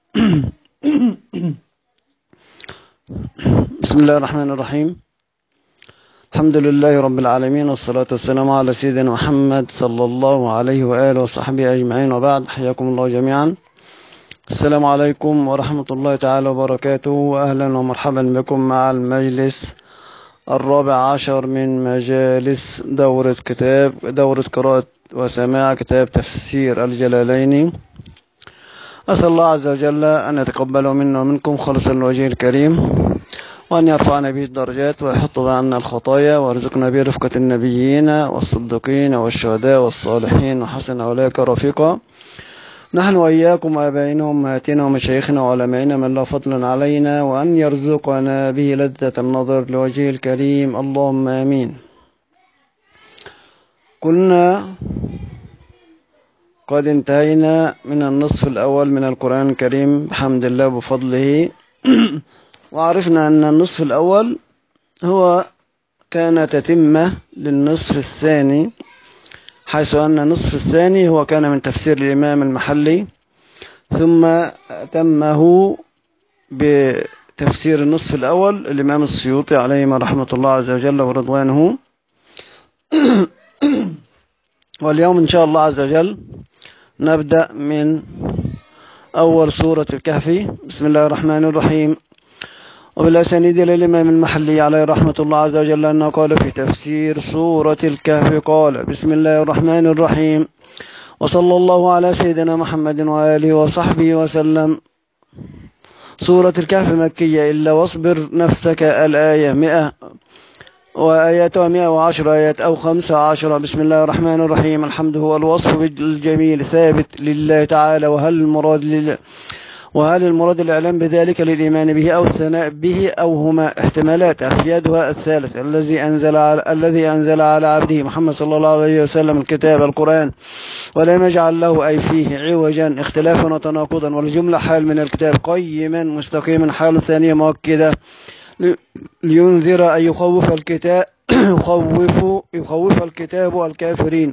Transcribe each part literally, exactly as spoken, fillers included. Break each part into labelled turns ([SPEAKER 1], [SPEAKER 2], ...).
[SPEAKER 1] بسم الله الرحمن الرحيم. الحمد لله رب العالمين، والصلاة والسلام على سيدنا محمد صلى الله عليه وآله وصحبه أجمعين، وبعد. حياكم الله جميعا. السلام عليكم ورحمة الله تعالى وبركاته، وأهلا ومرحبا بكم مع المجلس الرابع عشر من مجالس دورة كتاب دورة قراءة وسماع كتاب تفسير الجلالين. أسأل الله عز وجل أن يتقبله منا ومنكم خالصا لوجهه الكريم، وأن يرفعنا به الدرجات ويحط عنا الخطايا، ويرزقنا به رفقة النبيين والصديقين والشهداء والصالحين وحسن أولئك رفيقا. نحن وإياكم وآبائنا وأمهاتنا ومشايخنا وعلمائنا من له فضل علينا، وأن يرزقنا به لذة النظر لوجهه الكريم، اللهم آمين. كنا قد انتهينا من النصف الأول من القرآن الكريم بحمد الله وبفضله، وعرفنا أن النصف الأول هو كان تتمة للنصف الثاني، حيث أن النصف الثاني هو كان من تفسير الإمام المحلي، ثم أتمه بتفسير النصف الأول الإمام السيوطي عليه رحمة الله عز وجل ورضوانه. واليوم إن شاء الله عز وجل نبدأ من أول سورة الكهف. بسم الله الرحمن الرحيم. وبالأسانيد إلى الإمام المحلي عليه رحمة الله عز وجل أنه قال في تفسير سورة الكهف، قال: بسم الله الرحمن الرحيم، وصلى الله على سيدنا محمد وآله وصحبه وسلم. سورة الكهف مكية، إلا واصبر نفسك الآية مئة وآياتها مئة وعشر آيات أو خمسة عشر. بسم الله الرحمن الرحيم. الحمد هو الوصف بالجميل ثابت لله تعالى، وهل المراد لله وهل المراد الإعلام بذلك للإيمان به أو الثناء به أو هما احتمالات؟ أفيادها الثالث: الذي أنزل على الذي أنزل على عبده محمد صلى الله عليه وسلم الكتاب القرآن، ولم يجعل له أي فيه عوجا اختلافا وتناقضا، والجملة حال من الكتاب قيما مستقيما، حال ثانية مؤكدة لينذر أن يخوف الكتاب يخوف يخوف الكتاب الكافرين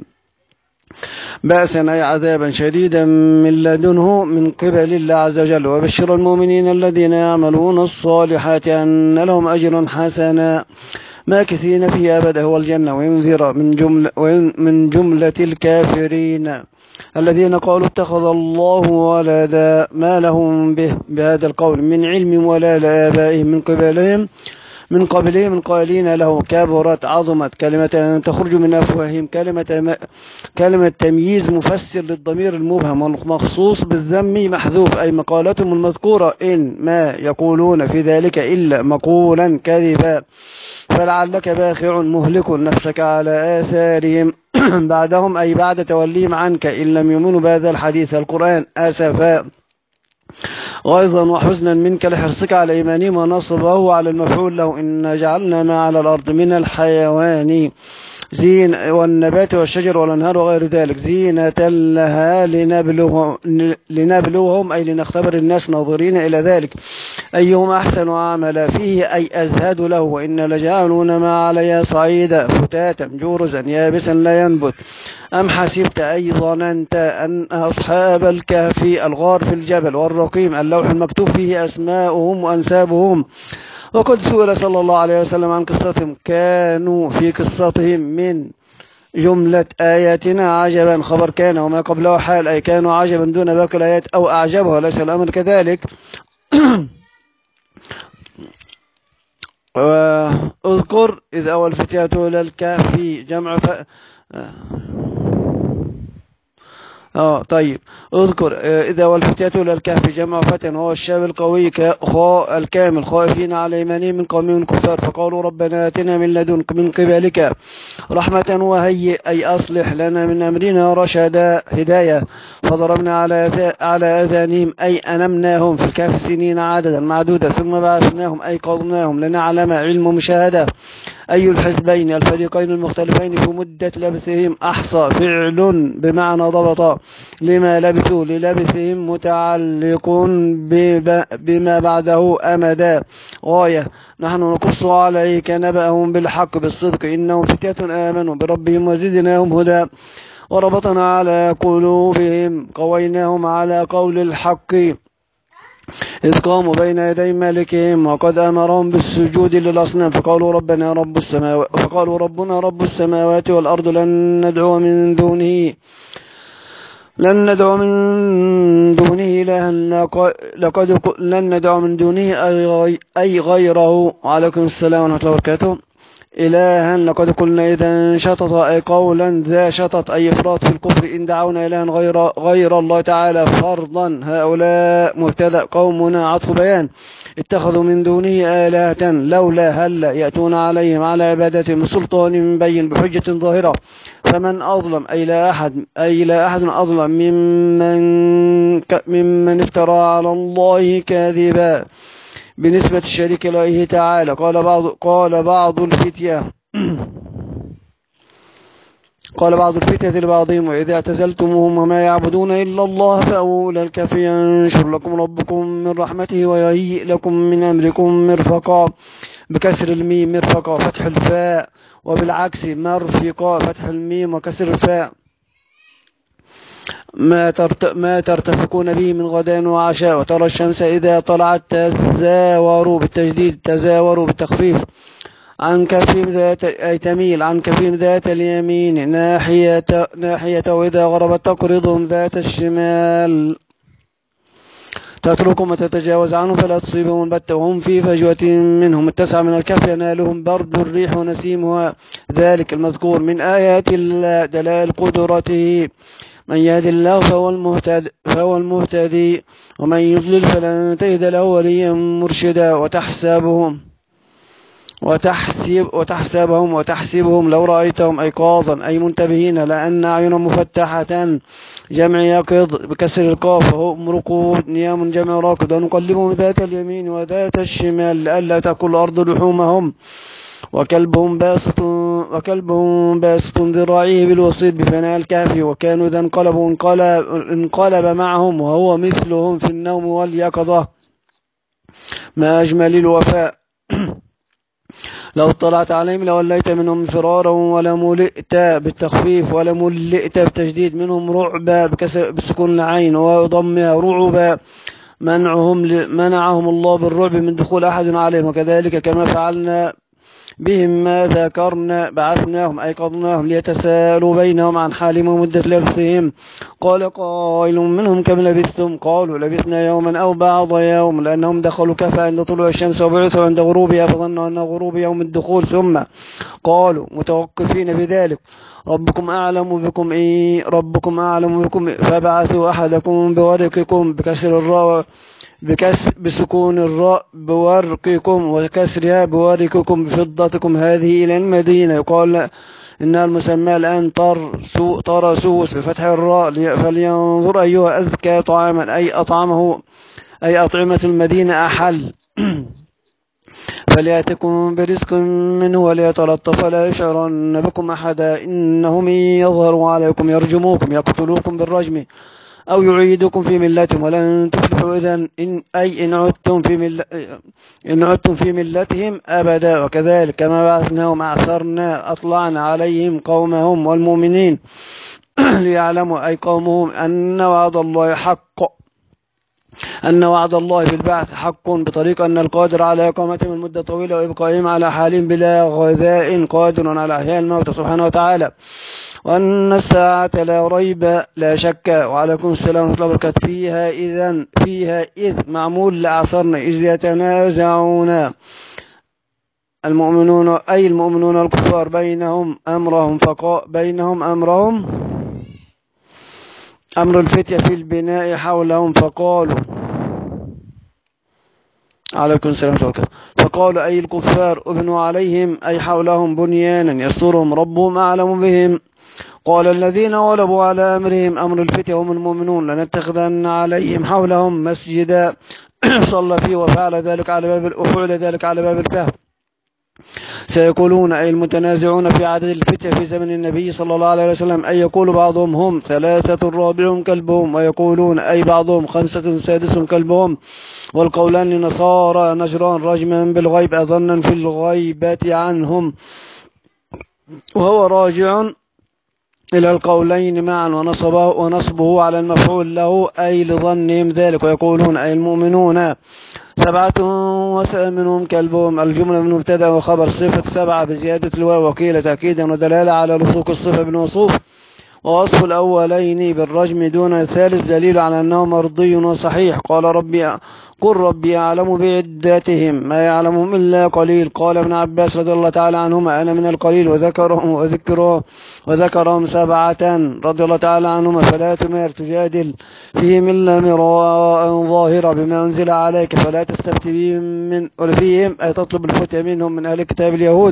[SPEAKER 1] بأسا أي عذابا شديدا من لدنه من قبل الله عز وجل، وبشر المؤمنين الذين يعملون الصالحات أن لهم أجرا حسنا ماكثين فيه أبدا هو الجنة، وينذر من جملة من جملة الكافرين الذين قالوا اتخذ الله ولدا ما لهم به بهذا القول من علم ولا لآبائهم من قبلهم من قبلهم من قائلين له كبرت عظمت كلمة تخرج من أفواههم. كلمة كلمة تمييز مفسر للضمير المبهم، والمخصوص بالذم محذوف، أي مقالتهم المذكورة إن ما يقولون في ذلك إلا مقولا كذبا، فلعلك باخع مهلك نفسك على آثارهم بعدهم، أي بعد توليهم عنك إن لم يؤمنوا بهذا الحديث القرآن أسفا غيظا وحزنا منك لحرصك على إيمانهم، ونصبه على المفعول له. إن جعلنا ما على الأرض من الحيوان زين والنبات والشجر والأنهار وغير ذلك زينة لها لنبلوهم, لنبلوهم أي لنختبر الناس ناظرين إلى ذلك أيهم أحسن عملا فيه، أي أزهد له. وإن لجعلون ما عليها صعيدا فتاتا جورزا يابسا لا ينبت. أم حسبت أي ظننت أن أصحاب الكهف الغار في الجبل والرقيم اللوح المكتوب فيه أسماؤهم وأنسابهم، وقد سئل صلى الله عليه وسلم عن قصتهم، كانوا في قصتهم من جملة آياتنا عجبا خبر كان وما قبله حال، أي كانوا عجبا دون باقي الآيات أو أعجبها، ليس الأمر كذلك. اذكر إذ أوى الفتية إلى الكهف جمع ف... اه طيب اذكر إذا والفتية إلى الكهف جمع فتى، وهو الشاب القوي خاء الكامل خائفين على إيمانهم من قومهم الكفار، فقالوا ربنا آتنا من لدنك من قبلك رحمة وهيئ أي أصلح لنا من أمرنا رشدا هداية، فضربنا على على آذانهم أي أنمناهم في الكهف سنين عددا معدودة، ثم بعثناهم أي قضناهم لنعلم علم مشاهدة أي الحزبين الفريقين المختلفين في مدة لبثهم أحصى فعل بمعنى ضبط لما لبثوا للبثهم متعلق بما بعده أمدا غاية. نحن نقص عليك نبأهم بالحق بالصدق إنهم فتية آمنوا بربهم وزدناهم هدى وربطنا على قلوبهم قويناهم على قول الحق إذ قاموا بين يدي مالكهم وقد أمرهم بالسجود للأصنام فقالوا ربنا رب السماوات فقالوا ربنا رب السماوات والأرض لن ندعو من دونه لن ندعو من دونه إلها لقد لن ندعو من دونه أي غيره. وعليكم السلام ورحمة الله وبركاته. إلها لقد قلنا إذا شطط أي قولا ذا شطط أي إفراط في الكفر إن دعونا إلها غير, غير الله تعالى فرضا. هؤلاء مبتدأ قومنا عطف بيان اتخذوا من دونه آلهة لولا هل يأتون عليهم على عبادتهم بسلطان بين بحجة ظاهرة. فمن أظلم أي لا أحد أي لا أحد أظلم ممن ممن افترى على الله كاذبا بنسبة الشريك إليه تعالى. قال بعض قال بعض الفتية قال بعض الفتية لبعضهم وإذا اعتزلتموهم وما يعبدون إلا الله فأووا إلى الكهف ينشر لكم ربكم من رحمته ويهيئ لكم من أمركم مرفقا بكسر الميم مرفقا فتح الفاء وبالعكس مرفقا فتح الميم وكسر الفاء. ما, ترت... ما ترتفقون به من غداء وعشاء. وترى الشمس إذا طلعت تزاوروا بالتجديد تزاوروا بالتخفيف عن كفهم ذات أي تميل عن كفهم ذات اليمين ناحية ناحية وإذا غربت تقرضهم ذات الشمال تتركهم وتتجاوز عنهم فلا تصيبهم البتة وهم في فجوة منهم اتسع من الكهف ينالهم برد الريح ونسيمها ذلك المذكور من آيات الله دلائل قدرته. من يهد الله فهو المهتد فهو المهتدي ومن يضلل فلن تجد له وليا مرشدا. وتحسبهم وتحسب وتحسبهم وتحسبهم لو رأيتهم أيقاظا أي منتبهين لأن أعينهم مفتحة جمع يقظ بكسر القاف وهم رقود نيام جمع راكد. ونقلبهم ذات اليمين وذات الشمال لئلا تأكل الأرض لحومهم. وكلبهم باسط وكلبهم باسط ذراعيه بالوسيط بفناء الكهف وكانوا إذا انقلبوا انقلب, انقلب معهم وهو مثلهم في النوم واليقظة. ما أجمل الوفاء. لو اطلعت عليهم لوليت منهم فرارا ولملئت بالتخفيف ولملئت بالتجديد منهم رعبا بسكون العين وضمها رعبا منعهم منعهم الله بالرعب من دخول أحد عليهم. وكذلك كما فعلنا بهم ما ذكرنا بعثناهم أيقظناهم ليتساءلوا بينهم عن حالهم ومدة لبثهم. قال قائل منهم كم لبثتم قالوا لبثنا يوما أو بعض يوم لأنهم دخلوا كهف عند طلوع الشمس وبعثوا عند غروبها فظنوا أن غروب يوم الدخول ثم قالوا متوقفين بذلك ربكم أعلم بكم إيه ربكم أعلم بكم فبعثوا أحدكم بورقكم بكسر الراء بكسر بسكون الراء بورقكم وكسرها بورقكم بفضتكم هذه إلى المدينة. يقال إنها المسمى الآن طرسوس بفتح الراء فلينظر أيها أزكى طعاما أي أطعمه أي أطعمة المدينة أحل فليأتكم برزق منه وليتلطف لا يشعرن بكم أحدا إنهم يظهروا عليكم يرجموكم يقتلوكم بالرجم أو يعيدكم في ملتهم ولن تفلحوا إذن إن أي إن عدتم في مل إن عدتم في ملتهم أبدا. وكذلك كما بعثناهم أعثرنا أطلعنا عليهم قومهم والمؤمنين ليعلموا أي قومهم أن وعد الله حق أن وعد الله بالبعث حق بطريقة أن القادر على إقامتهم المدة طويلة وإبقائهم على حالهم بلا غذاء قادر على إحياء الموتى سبحانه وتعالى. وأن الساعة لا ريب لا شك. وعليكم السلام ورحمة الله وبركاته. فيها إذن فيها إذ معمول لأعثرنا إذ يتنازعون المؤمنون أي المؤمنون الكفار بينهم أمرهم فقا بينهم أمرهم أمر الفتية في البناء حولهم فقالوا عليكم السلام ورحمة الله وبركاته. فقالوا أي الكفار ابنوا عليهم أي حولهم بنيانا يسترهم ربهم أعلم بهم. قال الذين غلبوا على أمرهم أمر الفتية هم المؤمنون لنتخذن عليهم حولهم مسجدا صلى فيه وفعل ذلك على باب وفعل ذلك على باب الكهف. سيقولون أي المتنازعون في عدد الفتية في زمن النبي صلى الله عليه وسلم أي يقول بعضهم هم ثلاثة رابعهم كلبهم ويقولون أي بعضهم خمسة سادسهم كلبهم. والقولان لنصارى نجران رجما بالغيب أظنا في الغيبة عنهم وهو راجع إلى القولين معا ونصبه, ونصبه على المفعول له أي لظنهم ذلك، ويقولون أي المؤمنون سبعة وثامنهم كلبهم. الجملة من مبتدأ وخبر صفة سبعة بزيادة الواو وقيل تأكيدا ودلالة على لصوق الصفة بالوصوف، ووصف الأولين بالرجم دون الثالث دليل على أنه مرضي وصحيح. قال ربي قل ربي أعلم بعدتهم ما يعلمهم إلا قليل. قال ابن عباس رضي الله تعالى عنهما أنا من القليل، وذكرهم وذكرهم وذكرهم سبعة رضي الله تعالى عنهما. فلا تمار تجادل فيهم إلا مراء ظاهرا بما أنزل عليك، فلا تستفتي بهم من فيهم أي تطلب الفتية منهم من أهل كتاب اليهود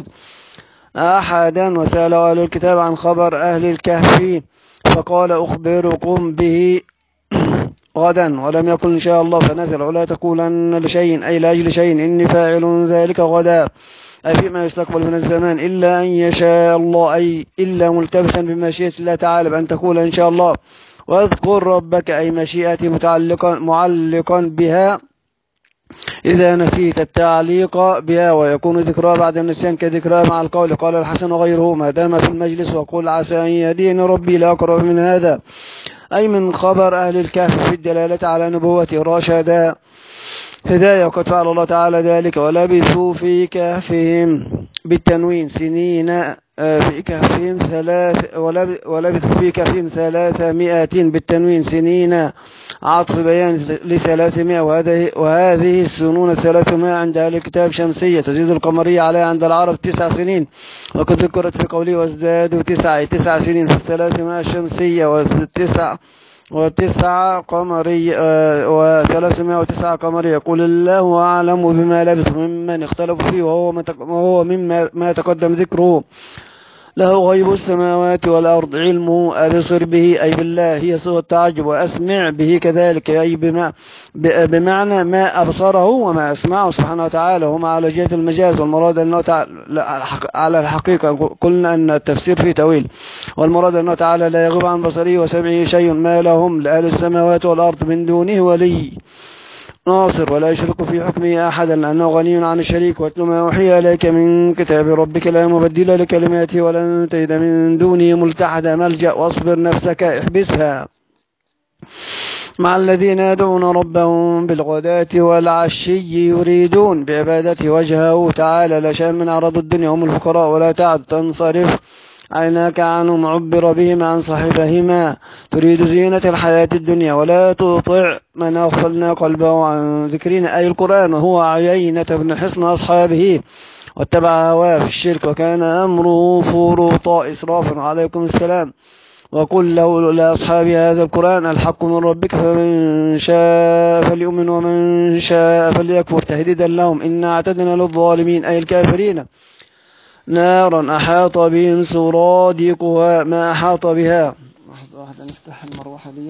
[SPEAKER 1] أحدا. وسأل أهل الكتاب عن خبر أهل الكهف فقال أخبركم به غدا، ولم يقل إن شاء الله فنزل ولا تقولن لشيء أي لأجل شيء إني فاعل ذلك غدا أي فيما يستقبل من الزمان، إلا أن يشاء الله أي إلا ملتبسا بمشيئة الله تعالى بأن تقول إن شاء الله. واذكر ربك أي مشيئتي متعلقا معلقا بها إذا نسيت التعليق بها، ويكون ذكرها بعد النسيان كذكرها مع القول. قال الحسن وغيره ما دام في المجلس وقل عسى أن يهديني ربي لأقرب من هذا أي من خبر أهل الكهف في الدلالة على نبوة رشدا هداية، وقد فعل الله تعالى ذلك. ولبثوا في كهفهم بالتنوين سنين في كهفهم ثلاث ولبثوا في كهفهم ثلاثمائة بالتنوين سنين عطف بيان لثلاثمائة، وهذه وهذه السنون الثلاثمائة عند أهل الكتاب شمسية تزيد القمرية عليها عند العرب تسع سنين، وقد ذكرت في قوله وازدادوا تسع تسع سنين في الثلاثمائة الشمسية وتسع وتسعة قمرية وثلاثمائة وتسعة قمرية. قل الله أعلم بما لبثوا ممن اختلفوا فيه، وهو مما ما تقدم ذكره. له غيب السماوات والأرض علمه أبصر به أي بالله هي صيغة التعجب، وأسمع به كذلك أي بما بمعنى ما أبصره وما أسمعه سبحانه وتعالى، هما على جهة المجاز، والمراد أنه على الحقيقة قلنا أن التفسير فيه طويل، والمراد أنه تعالى لا يغيب عن بصره وسمعه شيء ما لهم لأهل السماوات والأرض من دونه ولي ناصر ولا يشرك في حكمه أحدا لأنه غني عن الشريك. واتل ما أوحي إليك من كتاب ربك لا مبدل لكلماته ولن تجد من دونه ملتحدا ملجأ. واصبر نفسك احبسها مع الذين يدعون ربهم بالغداة والعشي يريدون بعبادته وجهه تعالى لا شيء من أعراض الدنيا هم الفقراء. ولا تعد تنصرف عيناك عنهم عبر بهما عن صاحبهما تريد زينة الحياة الدنيا. ولا تطع من أغفلنا قلبه عن ذكرنا أي القرآن وهو عيينة بن حصن أصحابه واتبع هواه في الشرك وكان أمره فرطا إسرافا. عليكم السلام. وقل له لأصحاب هذا القرآن الحق من ربك فمن شاء فليؤمن ومن شاء فليكفر تهديدا لهم إنا اعتدنا للظالمين أي الكافرين نارا أحاط بهم سرادقها ما أحاط بها. لحظة واحدة نفتح المروحة دي.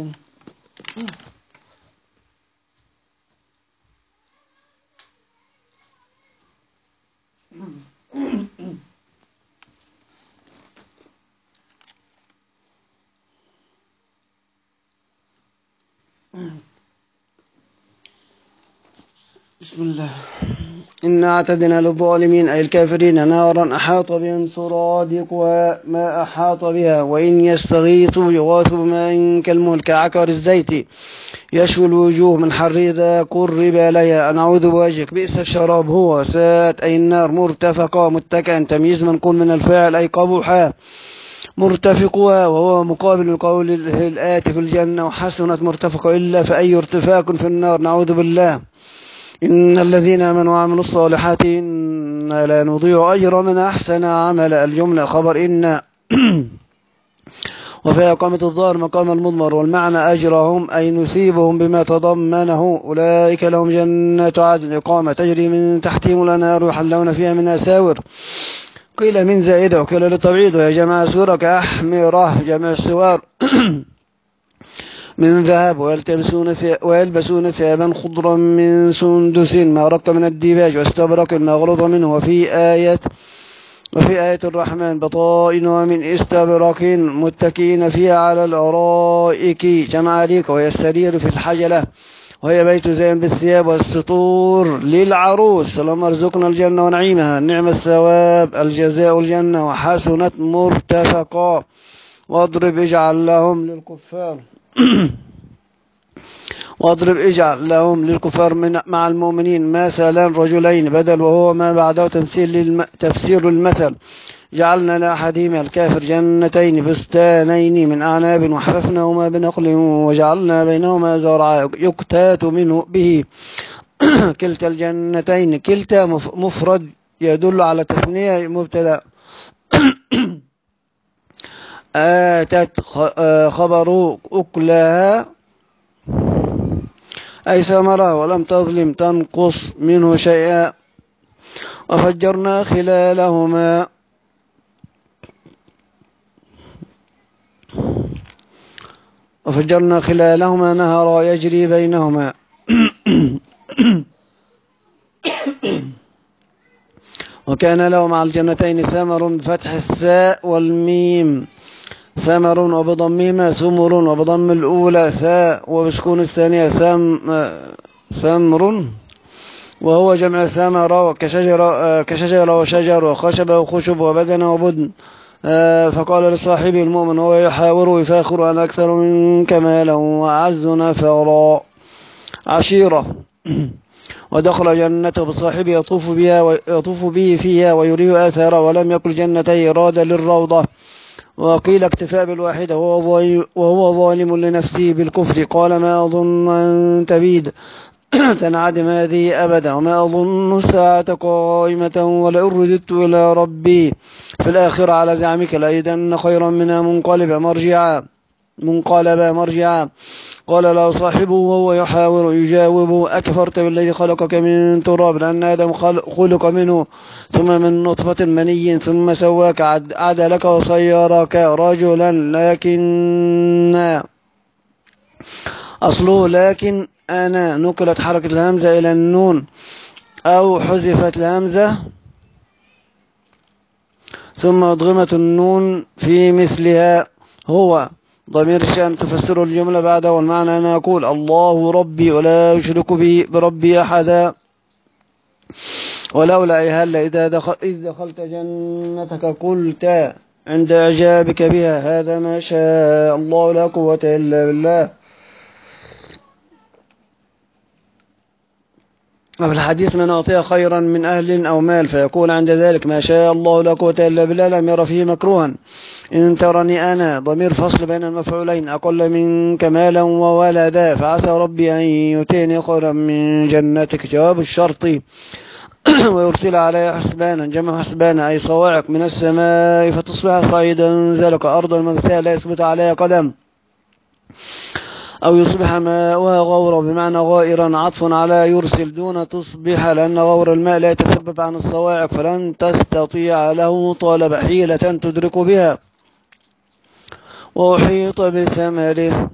[SPEAKER 1] بسم الله. إنا اعتدنا للظالمين أي الكافرين نارا أحاط بهم سرادقها ما أحاط بها. وإن يستغيثوا يغاثوا بماء كالمهل كعكر الزيت يشوي الوجوه من حر إذا قرب إليها أن أعوذ بوجهك بئس الشراب هو ساءت أي النار مرتفقة متكئا تمييز منقول من الفاعل أي قبوحا مرتفقها وهو مقابل القول الآتي في الجنة وحسنت مرتفقة إلا فأي ارتفاق في النار نعوذ بالله. إن الذين آمنوا وعملوا الصالحات إنا لا نضيع أجر من أحسن عمل. الجملة خبر إن وفيها إقامة الظاهر مقام المضمر والمعنى أجرهم أي نثيبهم بما تضمنه. أولئك لهم جنات عدن إقامة تجري من تحتهم الأنهار يحلون فيها من أساور قيل من زائدة وقيل للتبعيض وهي جمع سورة كأحمرة جمع سوار من ذهب ويلبسون ويلبسون ثيابا خضرا من سندس ما رق من الديباج واستبرق المغلظ منه. وفي آية وفي آية الرحمن بطائنها من استبرق متكئين فيها على الأرائك جمع ريق وهي السرير في الحجلة وهي بيت زين بالثياب والسطور للعروس. اللهم ارزقنا الجنة ونعيمها نعم الثواب الجزاء الجنة وحسنت مرتفقا واضرب اجعل لهم للكفار واضرب اجعل لهم للكفار من مع المؤمنين مثلا رجلين بدل وهو ما بعده تمثيل للم... تفسير المثل. جعلنا لأحدهما الكافر جنتين بستانين من أعناب وحففناهما بنخل وجعلنا بينهما زرعا يكتات منه به كلتا الجنتين كلتا مفرد يدل على تثنية مبتدأ آتت خبر أكلها أي ثمرة ولم تظلم تنقص منه شيئا. وفجرنا خلالهما وفجرنا خلالهما نهرا يجري بينهما وكان له مع الجنتين ثمر بفتح الثاء والميم ثمر وبضمهما ثمر وبضم الأولى ثاء وبسكون الثانية ثم ثمر وهو جمع ثمرة كشجرة كشجرة وشجر وخشب وخشب وبدن وبدن. فقال لصاحبه المؤمن وهو يحاور ويفاخر أن أكثر منك مالا وأعز نفرا عشيرة. ودخل جنته بصاحبه يطوف بها ويطوف به فيها ويريه آثارا ولم يقل جنتي إرادة للروضة. وقيل اكتفاء بالواحدة وهو ظالم لنفسه بالكفر. قال ما أظن أن تبيد تنعدم هذه أبدا وما أظن الساعة قائمة ولئن رددت إلى ربي في الآخرة على زعمك لأجدن خيرا منها منقلبا مرجعا منقلبا مرجعا. قال له صاحبه وهو يحاور يجاوبه أكفرت بالذي خلقك من تراب لأن آدم خلق منه ثم من نطفة مني ثم سواك عدلك وصيرك رجلا لكن أصله لكن أنا نقلت حركة الهمزة إلى النون أو حذفت الهمزة ثم أضغمت النون في مثلها. هو ضمير الشأن تفسر الجملة بعده والمعنى أن أقول الله ربي ولا يشرك به بربي أحدا. ولولا أي هل إذا دخل إذ دخلت جنتك قلت عند إعجابك بها هذا ما شاء الله لا قوة إلا بالله. وفي الحديث من أعطي خيرا من أهل أو مال فيقول عند ذلك ما شاء الله لا قوة إلا بالله لم ير فيه مكروها. إن ترني أنا ضمير فصل بين المفعولين أقل منك مالا وولدا فعسى ربي أن يؤتيني خيرا من جنتك جواب الشرط. ويرسل عليها حسبانا جمع حسبانا أي صواعق من السماء فتصبح صعيدا زلق أرض المغساء لا يثبت عليها قدم أو يصبح ماؤها غورا بمعنى غائرا عطف على يرسل دون تصبح لأن غور الماء لا يتسبب عن الصواعق فلن تستطيع له طالب حيلة تدرك بها. وأحيط بثمره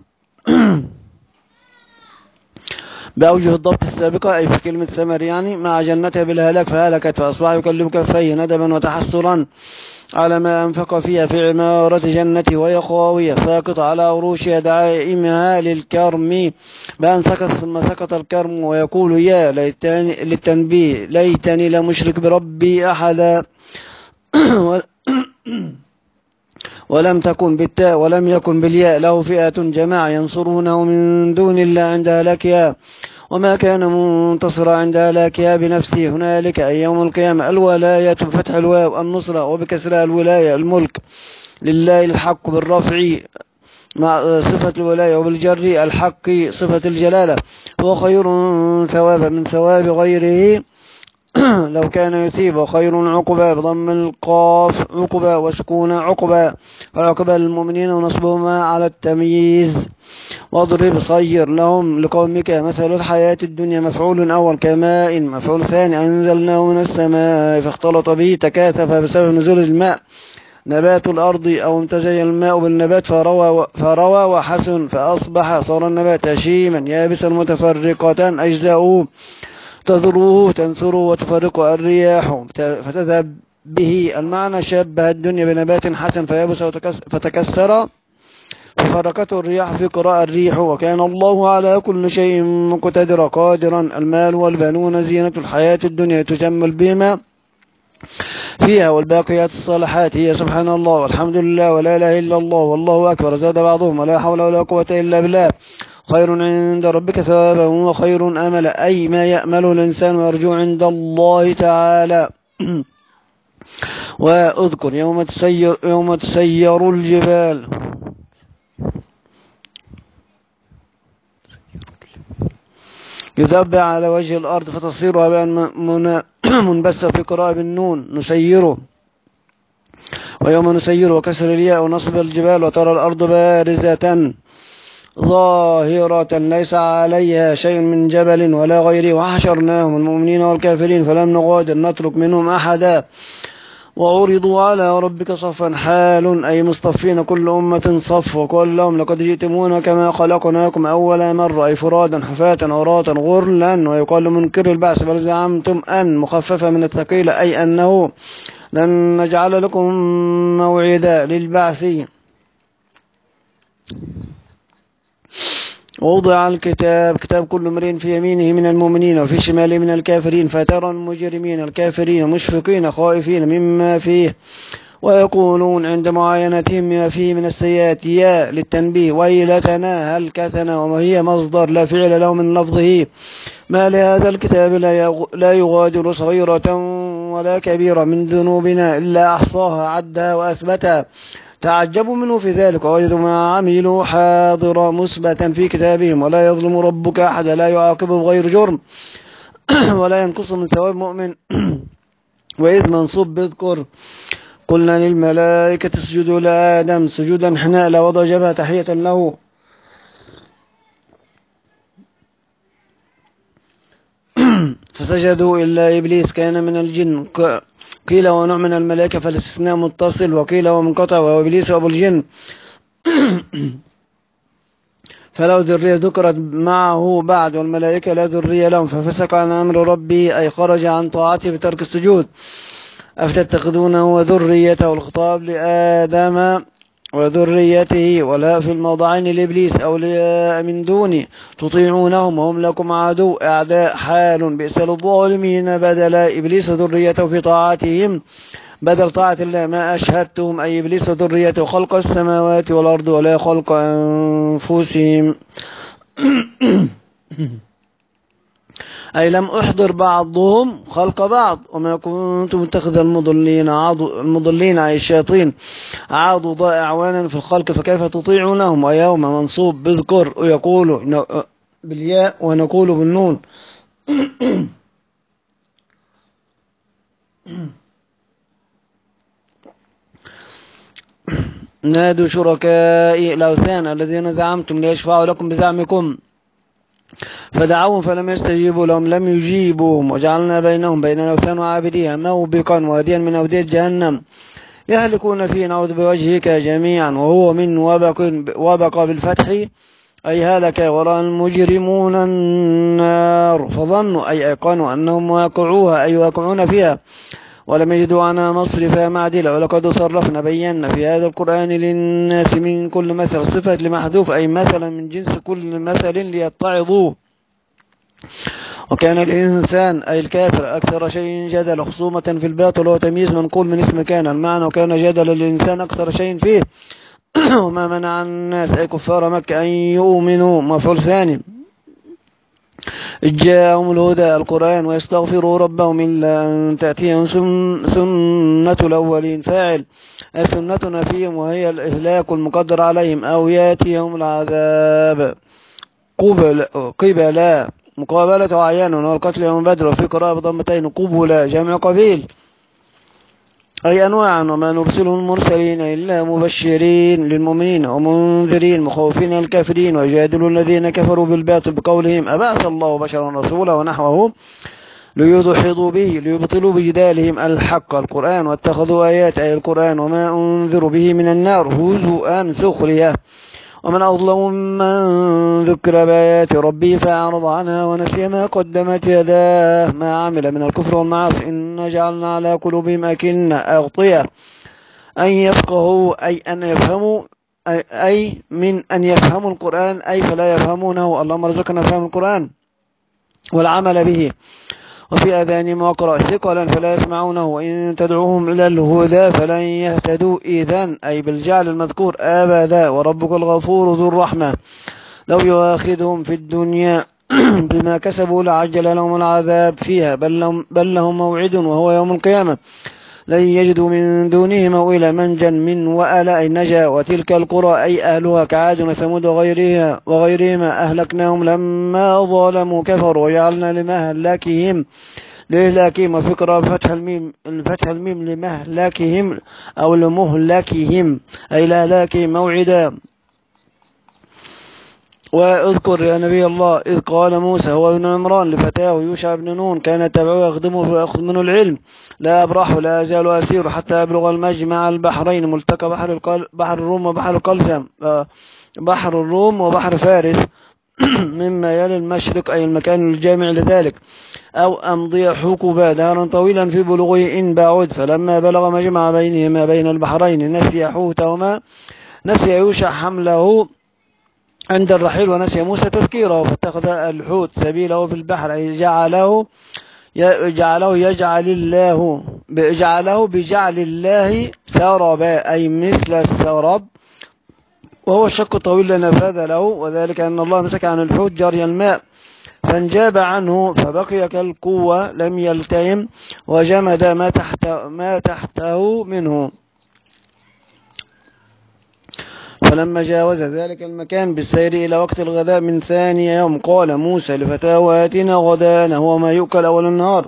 [SPEAKER 1] بأوجه الضبط السابقة أي في كلمة ثمر يعني مع جنتها بالهلاك فهلكت فأصبح يكلم كفيه ندما وتحسرا على ما أنفق فيها في عمارة جنته وهي خاوية ساقطة على عروشها دعائمها للكرم بأن سقط ثم سقط الكرم ويقول يا ليتني للتنبيه ليتني لا مشرك بربي أحدا. ولم تكن بالتاء ولم يكن بالياء له فئة جماعة ينصرونه من دون الله عند هلاكها وما كان منتصرا عند هلاكها بنفسه هنالك أي يوم القيامة. الولاية بفتح الواو النصرة وبكسرها الولاية الملك لله الحق بالرفع مع صفة الولاية وبالجر الحق صفة الجلالة. هو خير ثوابا من ثواب غيره لو كان يثيب وخير عقبا بضم القاف عقبا وسكون عقبا فعقبا للمؤمنين ونصبهما على التمييز. واضرب صير لهم لقومك مثل الحياة الدنيا مفعول أول كماء مفعول ثاني أنزلناه من السماء فاختلط به تكاثف بسبب نزول الماء نبات الأرض أو امتزج الماء بالنبات فروى, فروى وحسن فأصبح صار النبات هشيما يابسا متفرقة أجزاؤه تذروه تنثر وتفرق الرياح فتذهب به. المعنى شبه الدنيا بنبات حسن فيبس فتكسر ففرقته الرياح في قراءة الريح. وكان الله على كل شيء مقتدرا قادرا. المال والبنون زينة الحياة الدنيا تجمل بهما فيها والباقيات الصالحات هي سبحان الله والحمد لله ولا إله إلا الله والله أكبر. زاد بعضهم ولا حول ولا قوة إلا بالله خير عند ربك ثوابا وخير أملا، أي ما يأمل الإنسان ويرجو عند الله تعالى. واذكر يوم تسير, يوم تسير الجبال يذبع على وجه الأرض فتصير هباء منبثا، في قراءة بالنون نسيره. ويوم نسيره وكسر الياء ونصب الجبال وترى الأرض بارزة ظاهرة ليس عليها شيء من جبل ولا غيره، وحشرناهم المؤمنين والكافرين فلم نغادر نترك منهم أحدا، وعرضوا على ربك صفا حال أي مصطفين كل أمة صف، وقال لهم لقد جئتمونا كما خلقناكم أول مرة أي فرادا حفاة عراة غرلا. ويقال منكر البعث بل زعمتم أن مخففة من الثقيلة أي أنه لن نجعل لكم موعدا للبعث. ووضع الكتاب كتاب كل امرئ في يمينه من المؤمنين وفي شماله من الكافرين، فترى المجرمين الكافرين مشفقين خائفين مما فيه ويقولون عند معاينتهم ما فيه من السيئات يا للتنبيه ويلتنا هلكتنا، وهي مصدر لا فعل له من لفظه. ما لهذا الكتاب لا يغادر صغيرة ولا كبيرة من ذنوبنا إلا أحصاها عدها وأثبتها. تعجبوا منه في ذلك ووجدوا ما عملوا حاضرا مثبتا في كتابهم، ولا يظلم ربك أحدا، لا يعاقبه بغير جرم ولا ينقص من ثواب مؤمن. وإذ منصوب بذكر قلنا للملائكة اسجدوا لآدم سجودا حناء لوضع جبهة تحية له فسجدوا إلا إبليس كان من الجن. قيل ونوع من الملائكة فالاستثناء متصل، وقيل ومنقطع وهو إبليس وأبو الجن. فلو ذرية ذكرت معه بعد والملائكة لا ذرية لهم ففسق عن أمر ربه أي خرج عن طاعته بترك السجود. أفتتخذونه وذريته الخطاب لآدم وذريته ولا في الموضعين لإبليس أولياء من دوني تطيعونهم وهم لكم عدو أعداء حال بئس للظالمين بدل إبليس وذريته في طاعتهم بدل طاعة الله ما أشهدتهم أي إبليس وذريته خلق السماوات والأرض ولا خلق أنفسهم أي لم أحضر بعضهم خلق بعض وما كنت متخذ المضلين عضو المضلين أي الشياطين عاضوا ضائع أعوانا في الخلق فكيف تطيعونهم. ويوم منصوب بذكر ويقول بالياء ونقول بالنون. نادوا شركائي الأوثان الذين زعمتم ليشفعوا لكم بزعمكم فدعوهم فلم يستجيبوا لهم لم يجيبوهم وجعلنا بينهم بين الأوثان وعابديها موبقا واديا من أودية جهنم يهلكون فيه نعوذ بوجهك جميعا. وهو من وبق, وبق بالفتح أي هلك ورأى المجرمون النار فظنوا أي أيقنوا أنهم واقعوها أي واقعون فيها ولم يجدوا عنها مصرفا معدلا. ولقد صرفنا بينا في هذا القرآن للناس من كل مثل صفة لمحذوف أي مثلا من جنس كل مثل ليتعظوا. وكان الإنسان أي الكافر أكثر شيء جدل خصومة في الباطل وتمييز منقول من اسم كان المعنى وكان جدل الإنسان أكثر شيء فيه. وما منع الناس أي كفار مكة أن يؤمنوا مفعول ثاني جاءهم الهدى القرآن ويستغفروا ربهم إلا أن تأتيهم سنة الأولين فاعل أي سنتنا فيهم وهي الإهلاك المقدر عليهم أو يأتيهم العذاب قبل قبلا مقابلة وعيان والقتل يوم بدر وفي قراءة بضمتين قبلا جمع قبيل أي أنواعا. وما نرسل المرسلين إلا مبشرين للمؤمنين ومنذرين مخوفين الكافرين ويجادل الذين كفروا بالباطل بقولهم أبعث الله بشرا رسولا ونحوه ليدحضوا به ليبطلوا بجدالهم الحق القرآن واتخذوا آيات أي القرآن وما أنذروا به من النار هزؤا سخرية. ومن أظلم من ذكر بآيات ربه فأعرض عنها ونسي ما قدمت يداه ما عمل من الكفر والمعاصي إن جعلنا على قلوبهم أكنة أغطية أن يفقهوا أي أن يفهموا أي من أن يفهموا القرآن أي فلا يفهمونه. اللهم ارزقنا فهم القرآن والعمل به. وفي آذانهم وقرا ثقلا فلا يسمعونه وإن تدعوهم إلى الهدى فلن يهتدوا إذن، أي بالجعل المذكور أبدا. وربك الغفور ذو الرحمة لو يؤاخذهم في الدنيا بما كسبوا لعجل لهم العذاب فيها، بل لهم, بل لهم موعد وهو يوم القيامة لن يجدوا من دونه موئلا منجا من وأل أي نجا. وتلك القرى أي أهلها كعاد وثمود وغيرها وغيرهما أهلكناهم لما ظلموا كفروا وجعلنا لمهلكهم لإهلاكهم. وفكرة بفتح الميم الفتح الميم لمهلكهم أو لمهلكهم أي لإهلاكهم موعدا. واذكر يا نبي الله إذ قال موسى هو ابن عمران لفتاه يوشع بن نون كان يتبعه يخدمه فيأخذ منه العلم لا أبرح لا أزال أسير حتى أبلغ المجمع البحرين ملتقى بحر, القل... بحر الروم وبحر القلزم بحر الروم وبحر فارس مما يلي المشرق أي المكان الجامع لذلك، أو أمضي حقبا دارا طويلا في بلوغه إن بعد. فلما بلغ مجمع بينهما بين البحرين نسي حوتهما نسي يوشع حمله عند الرحيل ونسي موسى تذكيره فاتخذ الحوت سبيله في البحر أي جعله جعله يجعل الله جعله بجعل الله سربا أي مثل السرب وهو الشق الطويل لنفذ له، وذلك أن الله مسك عن الحوت جري الماء فانجاب عنه فبقي كالقوة لم يلتئم وجمد ما تحت ما تحته منه. فلما جاوز ذلك المكان بالسير إلى وقت الغداء من ثاني يوم قال موسى لفتاه آتنا غداءنا هو ما يؤكل أول النهار.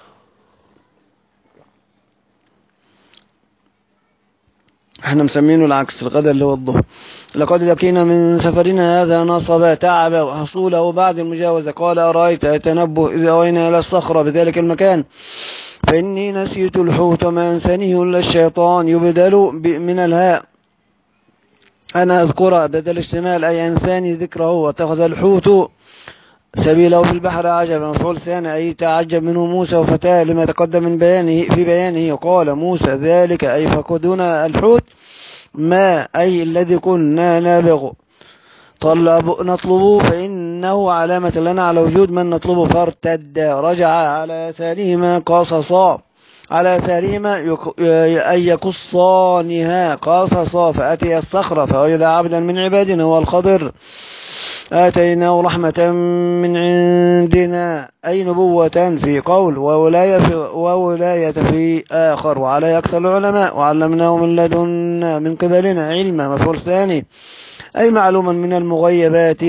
[SPEAKER 1] احنا مسمينه العكس الغداء اللي هو الظهر. لقد لقينا من سفرنا هذا نصبا تعبا وحصوله بعد المجاوزة. قال أرأيت التنبه إذا أوينا إلى الصخرة بذلك المكان فإني نسيت الحوت ما أنسانيه إلا الشيطان يبدل من الهاء أنا أذكره بدل اشتمال أي أنساني ذكره. واتخذ الحوت سبيله في البحر عجبا مفعول ثاني أي تعجب منه موسى وفتاه لما تقدم من بيانه في بيانه. قال موسى ذلك أي فقدنا الحوت ما أي الذي كنا نابغ طلب نطلبه فإنه علامة لنا على وجود من نطلبه فارتد رجع على آثارهما قصصا على آثارهما أي يقصانها قصصا فأتي الصخرة فوجد عبدا من عبادنا هو الخضر آتيناه رحمة من عندنا أي نبوة في قول وولاية في, وولاية في آخر وعلى أكثر العلماء وعلمناه من لدنا من قبلنا علما مفعول ثاني أي معلوما من المغيبات.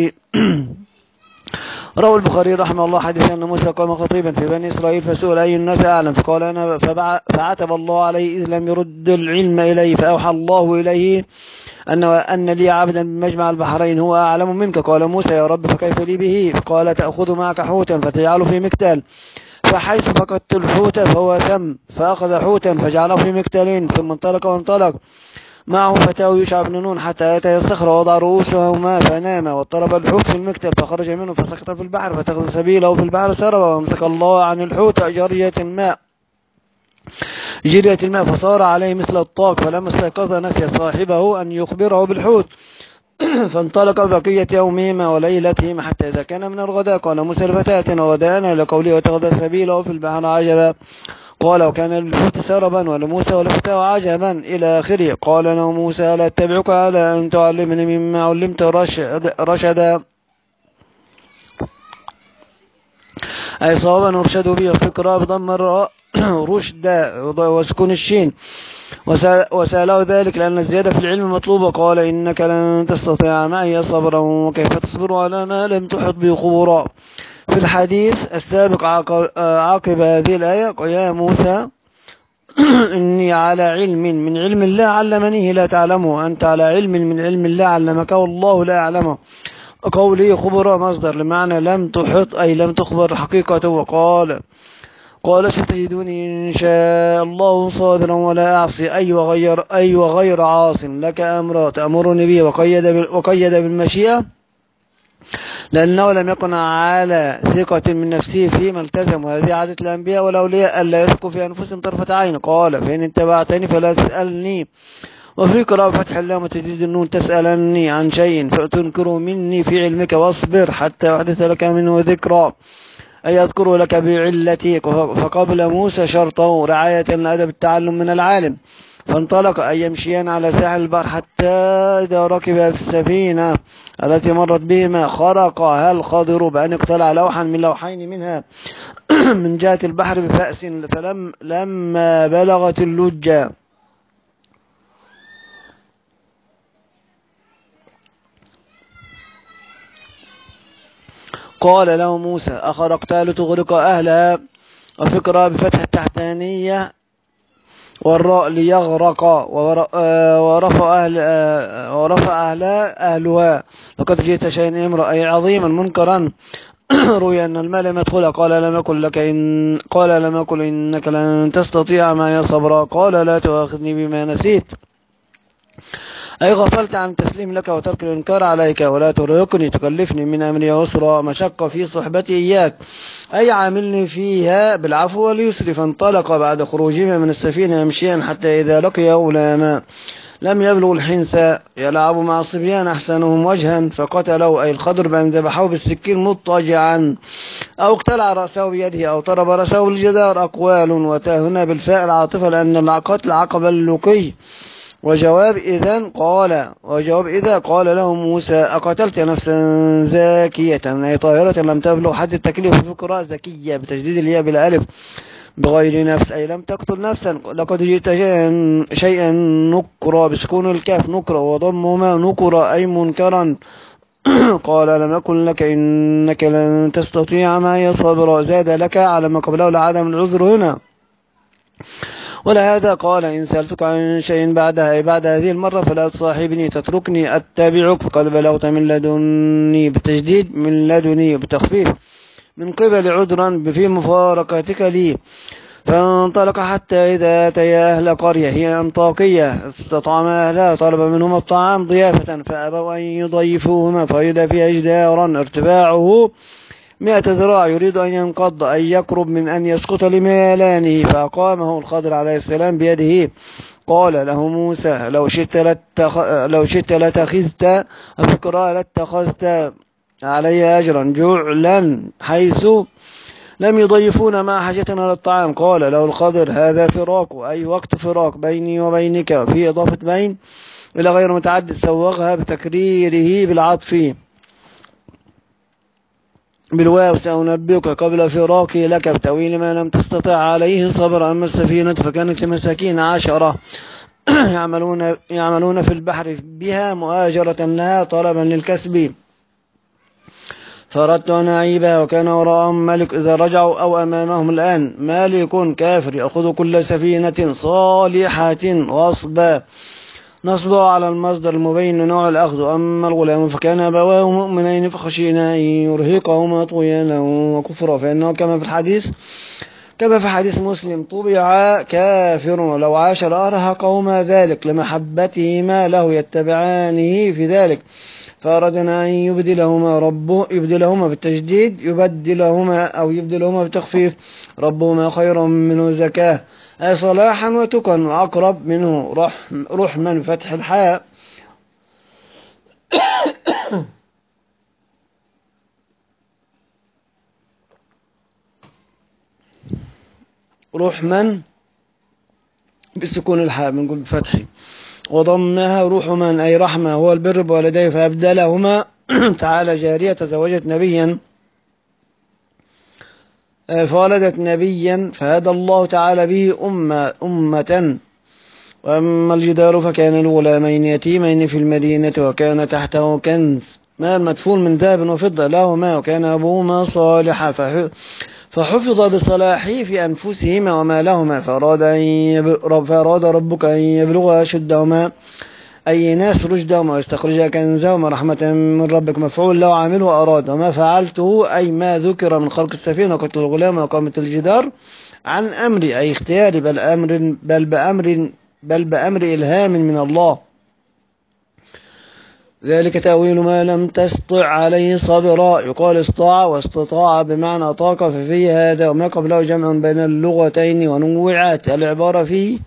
[SPEAKER 1] روى البخاري رحمه الله حديث أن موسى قام خطيبا في بني إسرائيل فسئل أي الناس أعلم فقال أنا فعتب الله عليه إذ لم يرد العلم إليه فأوحى الله إليه أن, أن لي عبدا بمجمع البحرين هو أعلم منك. قال موسى يا رب فكيف لي به؟ قال تأخذ معك حوتا فتجعله في مكتل فحيث فقدت الحوت فهو ثم فأخذ حوتا فجعله في مكتلين ثم انطلق وانطلق معه فتاه يوشع بن نون حتى أتى الصخرة ووضع رؤوسهما فنام واضطرب الحوت في المكتل فخرج منه فسقط في البحر فتخذ سبيله في البحر سربا وامسك الله عن الحوت جرية الماء جرية الماء فصار عليه مثل الطاق فلما استيقظ نسي صاحبه أن يخبره بالحوت فانطلق بقية يومهما وليلتهما حتى إذا كان من الغداء قال موسى لفتاة وغدانا إلى قوله وتخذ سبيله في البحر عجبا قال وكان للحوت سربا ولموسى ولفتاه عجبا إلى آخره. قال له موسى لا أتبعك على أن تعلمني مما علمت رشد رشدا أي صوابا وارشدوا به فكرة بضم الراء رشد وسكون الشين وسأله ذلك لأن الزيادة في العلم مطلوبة. قال إنك لن تستطيع معي صبرا وكيف تصبر على ما لم تحط به خبرا. في الحديث السابق عقب هذه الآية يا موسى إني على علم من علم الله علمنيه لا تعلمه أنت على علم من علم الله علمك والله لا أعلمه. قوله خبر مصدر لمعنى لم تحط أي لم تخبر حقيقته. وقال قال ستجدوني إن شاء الله صابرا ولا أعصي أي وغير أي وغير عاص لك أمرا تأمرني به وقيد وقيد بالمشيئة لأنه لم يكن على ثقة من نفسه فيما التزم وهذه عادة الأنبياء والأولياء ألا يثقوا في أنفسهم طرفة عين. قال فإن اتبعتني فلا تسألني وفي قراءة فتح اللام وتجديد النون تسألني عن شيء فتنكر مني في علمك واصبر حتى أحدث لك منه ذكرى أي يذكر لك بعلتي. فقبل موسى شرطه رعاية لأدب التعلم من العالم، فانطلق أن يمشيان على ساحل البحر حتى إذا ركب في السفينة التي مرت بهما خرقها الخضر بأن اقتلع لوحا من لوحين منها من جهة البحر بفأس، فلم لما بلغت اللجة قال له موسى أخرقت لتغرق أهلها، وفكرة بفتح التحتانية والراء ليغرق، ورفع أهل ورفع أهلها أهلها. لقد جئت شيئا امرأ أي عظيما منكرا. روي أن المال لم يدخل. قال لم أقل لك إن قال لم أقل إنك لن تستطيع معي صبرا. قال لا تؤاخذني بما نسيت، أي غفلت عن التسليم لك وترك الإنكار عليك، ولا ترهقني تكلفني من أمري عسرا، مشقة في صحبتي إياك، أي عاملني فيها بالعفو واليسر. فانطلق بعد خروجهما من السفينة يمشيان حتى إذا لقيا غلاما لم يبلغ الحنثى يلعب مع الصبيان أحسنهم وجها، فقتله أي الخضر بأن ذبحه بالسكين مضطجعا، أو اقتلع رأسه بيده، أو طرب رأسه بالجدار. أقوال وتاه هنا بالفاء العاطفة لأن القتل عقب اللقي. وجواب إذن قال وجواب إذا قال له موسى أقتلت نفسا زاكية أي طاهرة لم تبلغ حد التكليف، في قراءة زكية بتجديد الياء بالألف بغير نفس أي لم تقتل نفسا. لقد جئت شيئا, شيئا نكرا بسكون الكاف نكرا وضمهما نكرا أي منكرا. قال لم أكن لك إنك لن تستطيع معي صبرا. زاد لك على ما قبله لعدم العذر هنا. ولهذا قال إن سألتك عن شيء بعدها أي بعد هذه المرة فلا تصاحبني تتركني أتبعك، فقد بلغت من لدني بالتجديد من لدني بتخفيف من قبل عذرا في مفارقتك لي. فانطلق حتى إذا أتيا أهل قرية هي أنطاكية استطعما أهلها طلب منهم الطعام ضيافة فأبوا أن يضيفوهما، فإذا فيها جدارا ارتفاعه مئة ذراع يريد أن ينقض أي يقرب من أن يسقط لميلانه، فأقامه الخضر عليه السلام بيده. قال له موسى لو شئت لتخ... لو شئت لتخذت فكرة لاتخذت علي أجرا جعلا حيث لم يضيفون مع حاجتنا للطعام. قال له الخضر هذا فراق أي وقت فراق بيني وبينك، في إضافة بين إلى غير متعدد سوغها بتكريره بالعطف بالواو سأنبئك قبل فراقي لك بتأويل ما لم تستطع عليه صبر. أما السفينة فكانت لمساكين عشرة يعملون يعملون في البحر بها مؤاجرة لها طلبا للكسب، فأردت أن أعيبها وكان وراءهم ملك إذا رجعوا أو أمامهم الآن مالك كافر يأخذ كل سفينة صالحة غصبا. نصبه على المصدر المبين لنوع الأخذ. أما الغلام فكان أبواه مؤمنين فخشينا أن يرهقهما طغيانا وكفرا، فإنه كما في الحديث كما في حديث مسلم طبع كافر ولو عاش لأرهقهما ذلك لمحبتهما له يتبعانه في ذلك، فأردنا أن يبدلهما ربه يبدلهما بالتجديد يبدلهما أو يبدلهما بالتخفيف ربهما خيرا منه زكاة أي صلاحا وتقا وأقرب منه رحم رحما فتح الحاء رحما بسكون الحاء بنقول بفتحه، وضمها رحما أي رحمة هو البر بوالديه، فأبدلهما تعالى جارية تزوجت نبيا فولدت نبيا فهدى الله تعالى به أمة, أمة. وأما الجدار فكان لغلامين يتيمين في المدينة وكان تحته كنز مال مدفون من ذهب وفضة لهما وكان أبوهما صالحا فحفظ بصلاحه في أنفسهما وما لهما، فأراد, أن فأراد ربك أن يبلغ أشدهما أي ناس رشدهما ويستخرج كنزهما رحمة من ربك مفعول له عامله أراد. وما فعلته أي ما ذكر من خلق السفينة وقتل الغلام وقامة الجدار عن أمري أي اختياري بل, أمر بل, بأمر بل بأمر إلهام من الله، ذلك تأويل ما لم تستطع عليه صبرا. يقال استطاع واستطاع بمعنى أطاق، ففي هذا وما قبله جمع بين اللغتين ونوعات العبارة فيه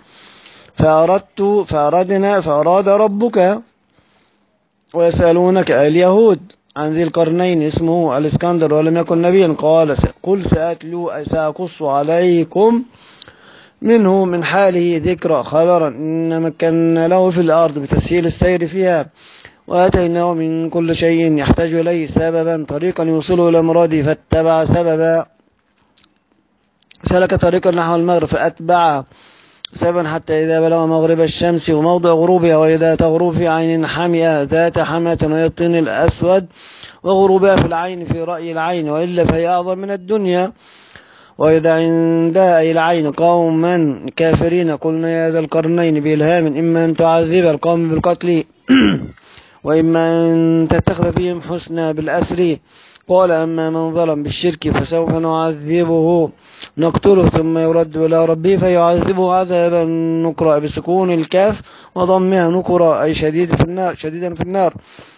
[SPEAKER 1] فأردت فأردنا فأراد ربك ويسألونك اليهود عن ذي القرنين اسمه الإسكندر ولم يكن نبيا قال قل سأتلو سأقص عليكم منه من حاله ذكرى خبرا إن مكنا له في الأرض بتسهيل السير فيها وآتيناه من كل شيء يحتاج إليه سببا طريقا يوصله إلى مراده فاتبع سببا سلك طريقا نحو المغرب فأتبع سببا حتى إذا بلغ مغرب الشمس وموضع غروبها وإذا تغرب في عين حامئة ذات حماة وهي الطين الأسود وغروبها في العين في رأي العين وإلا فهي أعظم من الدنيا وإذا عندها أي العين قوما كافرين قلنا يا ذا القرنين بإلهام إما أن تعذب القوم بالقتل وإما أن تتخذ فيهم حسنا بالأسر قال أما من ظلم بالشرك فسوف نعذبه نقتله ثم يرد إلى ربه فيعذبه عذابا نكرا بسكون الكاف وضمها نكرا أي شديد في النار شديدا في النار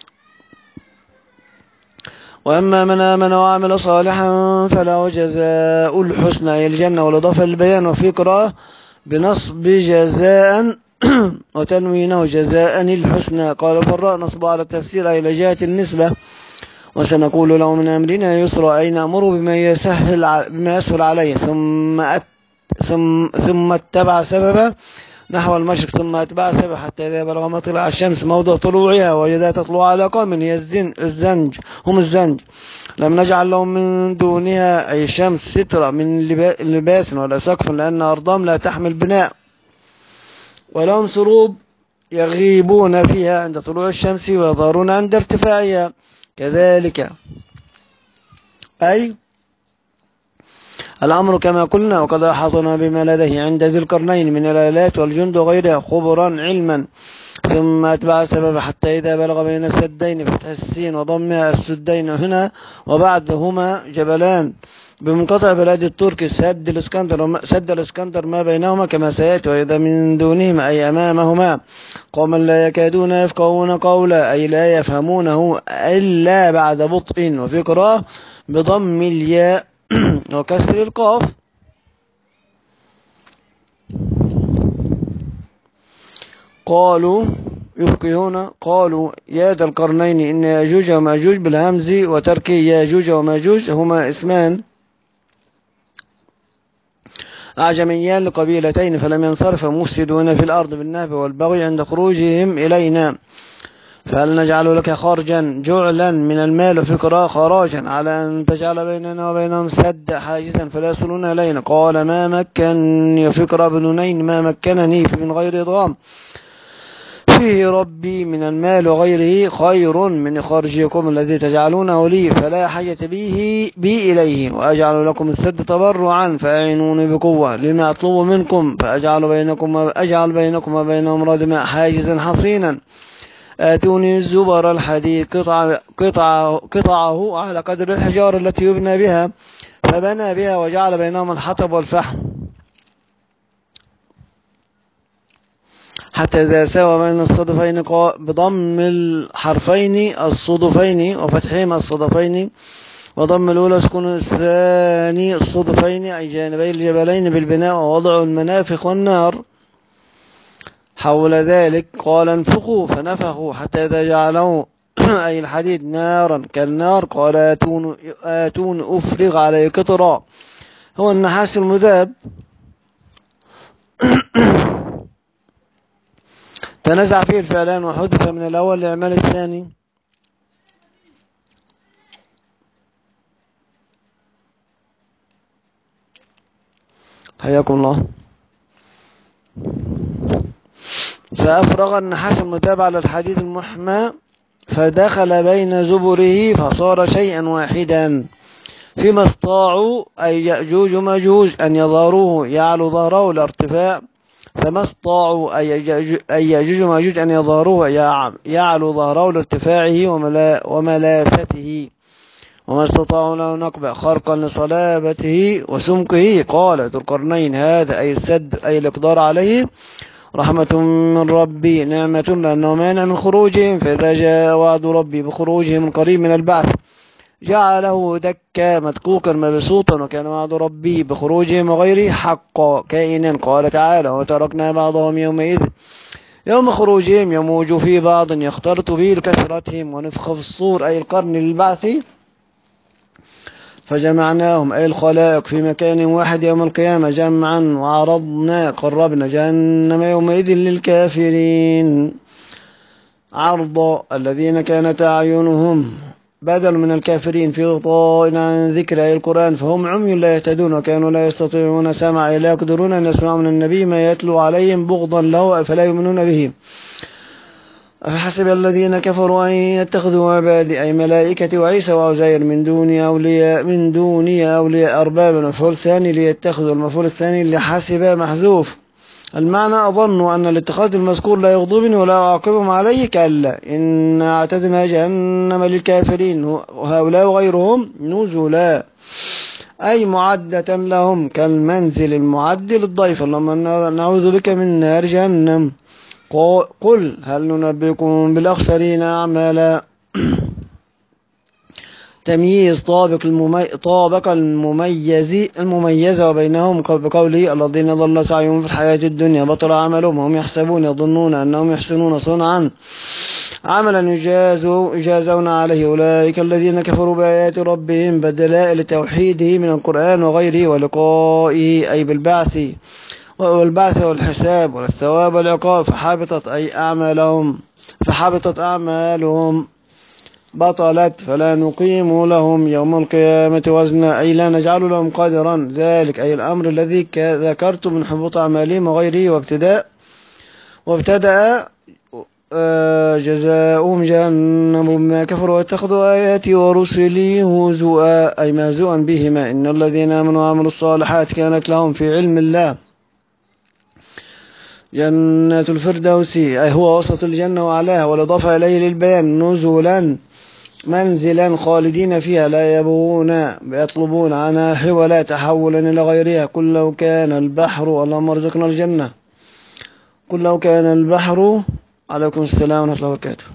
[SPEAKER 1] وأما من آمن وعمل صالحا فله جزاء الحسنى أي الجنة والإضافة للبيان وفي قراءة بنصب جزاء وتنوينه جزاء الحسنى قال الفراء نصب على التفسير أي لجهة النسبة وسنقول له من أمرنا يسرا أي نأمره بما يسهل بما يسهل عليه ثم أت ثم ثم اتبع سببا نحو المشرق ثم اتبع سببا حتى إذا بلغ مطلع الشمس موضع طلوعها وإذا تطلع على قوم هي الزن الزنج هم الزنج لم نجعل لهم من دونها أي الشمس سترة من لباس ولا سقف لأن أرضهم لا تحمل بناء ولهم سروب يغيبون فيها عند طلوع الشمس ويظهرون عند ارتفاعها كذلك أي الأمر كما قلنا وقد أحاطنا بما لديه عند ذي القرنين من الآلات والجند وغيرها خبرا علما ثم أتبع سبب حتى إذا بلغ بين السدين فتح السين وضمها السدين هنا وبعدهما جبلان بمنقطع بلاد الترك سد الاسكندر سد الاسكندر ما بينهما كما سيأتي وإذا من دونهما أي أمامهما قوما لا يكادون يفقهون قولا أي لا يفهمونه إلا بعد بطء وفي قراءة بضم الياء وكسر القاف قالوا يفقهون قالوا يا ذا القرنين إن ياجوج وماجوج بالهمز وترك ياجوج وماجوج هما اسمان أعجميان لقبيلتين فلم ينصرف مفسدون في الأرض بالنهب والبغي عند خروجهم إلينا فهل نجعل لك خرجا جعلا من المال وفي قراءة خراجا على أن تجعل بيننا وبينهم سد حاجزا فلا يصلون إلينا قال ما مكنني وفي قراءة بنونين ما مكنني من غير إضغام فيه ربي من المال وغيره خير من خرجكم الذي تجعلونه لي فلا حاجة به بي إليه وأجعل لكم السد تبرعا فأعينوني بقوة لما أطلب منكم فأجعل بينكم أجعل بينكم وبينهم ردما حاجزا حصينا آتوني الزبر الحديد قطع قطع قطعه على قدر الحجارة التي يبنى بها فبنى بها وجعل بينهم الحطب والفحم حتى إذا ساوى بين الصدفين بضم الحرفين الصدفين وفتحهما الصدفين وضم الأولى سكون الثاني الصدفين أي جانبي الجبلين بالبناء ووضع المنافخ والنار حول ذلك قال انفخوا فنفخوا حتى إذا جعلوا أي الحديد نارا كالنار قال آتون, آتون أفرغ عليه قطرا هو النحاس المذاب تنزع فيه الفعلان وحذف من الأول لإعمال الثاني حياكم الله فأفرغ النحاس المذاب على الحديد المحمى فدخل بين زبره فصار شيئا واحدا فيما استطاعوا أي يأجوج وماجوج أن يظهروه يعلو ظهره الارتفاع فما استطاعوا أي يأجوج وماجوج أن يظهروه يعلو ظهره لارتفاعه وملاثته وما استطاعوا له نقبة خرقا لصلابته وسمكه قال ذو القرنين هذا أي السد أي الإقدار عليه رحمة من ربي نعمة لأنه مانع من خروجهم فإذا جاء وعد ربي بخروجهم القريب من البعث جعله دكا مدكوكا مبسوطا وكان وعد ربي بخروجهم وغيره حقا كائنا قال تعالى وتركنا بعضهم يومئذ يوم خروجهم يموج في بعض يختلط به لكثرتهم، ونفخ في الصور أي القرن للبعث فجمعناهم أي الخلائق في مكان واحد يوم القيامة جمعا، وعرضنا قربنا جهنم يومئذ للكافرين عرض الذين كانت أعينهم بدل من الكافرين في غطاء عن ذكر أي القرآن فهم عمي لا يهتدون، وكانوا لا يستطيعون سمع لا يقدرون أن يسمعوا من النبي ما يتلو عليهم بغضا له فلا يؤمنون به. أفحسب الذين كفروا أن يتخذوا عبادي أي ملائكة وعيسى وعزير من دون أولياء من دون أولياء أربابا، المفعول الثاني ليتخذوا، المفعول الثاني لحسب محذوف. المعنى أظن أن الاتخاذ المذكور لا يغضبني ولا أعاقبهم عليه، كلا إنا أعتدنا جهنم للكافرين وهؤلاء وغيرهم نزلا أي معدة لهم كالمنزل المعد للضيف. اللهم نعوذ بك من نار جهنم. قل هل ننبئكم بالأخسرين أعمالا. تمييز طابق الممي... طابق المميز المميزة وبينهم بقوله الذين ضل سعيهم في الحياة الدنيا بطل عملهم وهم يحسبون يظنون أنهم يحسنون صنعا عملا يجازوا يجازون عليه أولئك الذين كفروا بآيات ربهم بدلائل توحيده من القرآن وغيره ولقائه أي بالبعث والبعث والحساب والثواب والعقاب فحبطت أي أعمالهم فحبطت أعمالهم بطلت فلا نقيم لهم يوم القيامة وزنا أي لا نجعل لهم قدرا ذلك أي الأمر الذي ذكرت من حبوط أعمالهم وغيره وابتداء وابتدأ جزاؤهم جهنم بما كفروا واتخذوا آياتي ورسلي هزؤا أي مهزوءا بهما إن الذين آمنوا وعملوا الصالحات كانت لهم في علم الله جنات الفردوس أي هو وسط الجنة وعلاها والإضافة إليه للبيان نزلا منزلا خالدين فيها لا يبغون يطلبون عنها حولا تحولا إلى غيرها. قل لو كان البحر اللهم ارزقنا الجنة قل لو كان البحر عليكم السلام ورحمة الله وبركاته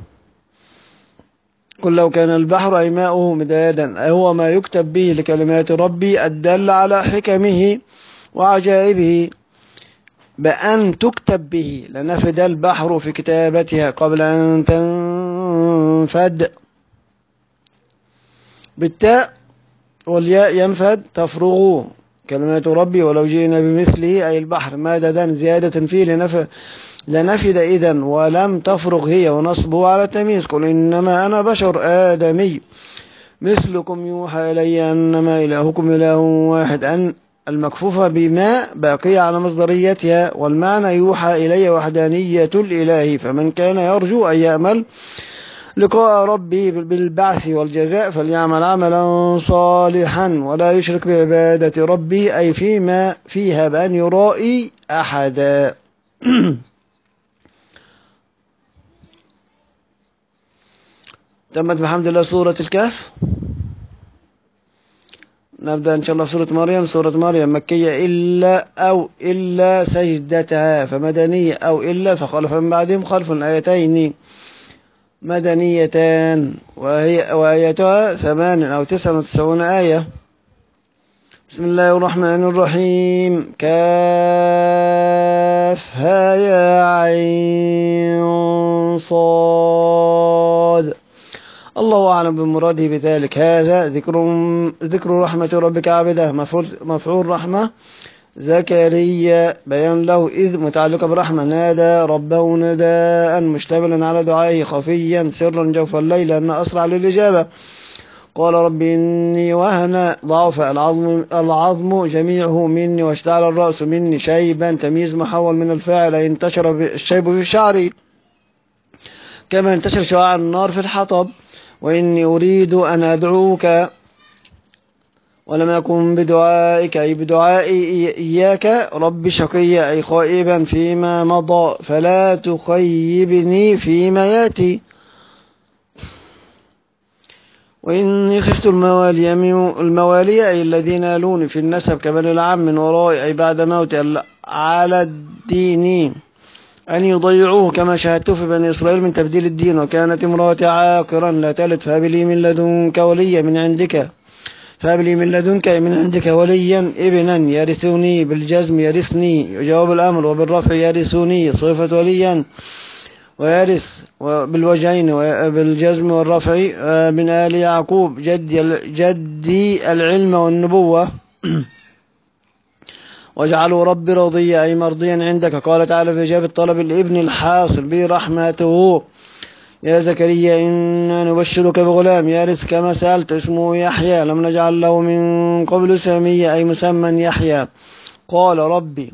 [SPEAKER 1] قل لو كان البحر أي ماؤه مدادا أي هو ما يكتب به لكلمات ربي الدل على حكمه وعجائبه بأن تكتب به لنفد البحر في كتابتها قبل أن تنفد بالتاء والياء ينفد تفرغ كلمات ربي ولو جئنا بمثله أي البحر ماددا زيادة فيه لنفد لنفد إذن ولم تفرغ هي ونصبه على التمييز قل إنما أنا بشر آدمي مثلكم يوحى إلي أنما إلهكم إله واحد أن المكفوفة بما باقية على مصدريتها والمعنى يوحى إلي وحدانية الإله فمن كان يرجو أن يأمل لقاء ربي بالبعث والجزاء فليعمل عملا صالحا ولا يشرك بعبادة ربه أي فيما فيها بأن يرائي أحدا. تمت بحمد الله سورة الكهف. نبدأ إن شاء الله في سورة مريم. سورة مريم مكية إلا أو إلا سجدتها فمدنية أو إلا فخلف من بعدهم خلف آيتين مدنيتان وهي وآياتها ثمان أو تسع وتسعون آية. بسم الله الرحمن الرحيم كافها يا عين صاد الله أعلم بمراده بذلك. هذا ذكر ذكر رحمة ربك عبده مفعول مفعول رحمة زكريا بيان له إذ متعلقة برحمة نادى ربه نداء مشتملا على دعائه خفيا سرا جوف الليل لأن أسرع للإجابة. قال رب إني وهن ضعف العظم العظم جميعه مني واشتعل الرأس مني شيبا تمييز محول من الفاعل انتشر الشيب في شعري كما انتشر شعاع النار في الحطب. وإني أريد أن أدعوك ولم أكن بدعائك أي بدعائي إياك رب شقيا أي خائبا فيما مضى فلا تخيبني فيما يأتي. وإني خفت الموالي الموالي أي الذين يلون في النسب كبني العم من ورائي أي بعد موت على الدين أن يضيعوه كما شاهدت في بني إسرائيل من تبديل الدين. وكانت امرأتي عاقرا لا تلد فهب لي من لدنك وليا من عندك فهب لي من لدنك من عندك وليا ابنا يرثني بالجزم يرثني جواب الأمر، وبالرفع يرثني صفة وليا ويرث بالوجهين بالجزم والرفع من آل يعقوب جدي, جدي العلم والنبوة واجعله ربي رضيا أي مرضيا عندك. قال تعالى في إجابة طلب الابن الحاصل به رحمته يا زكريا إنا نبشرك بغلام يرث كما سألت اسمه يحيى لم نجعل له من قبل سميا أي مسمى يحيى. قال ربي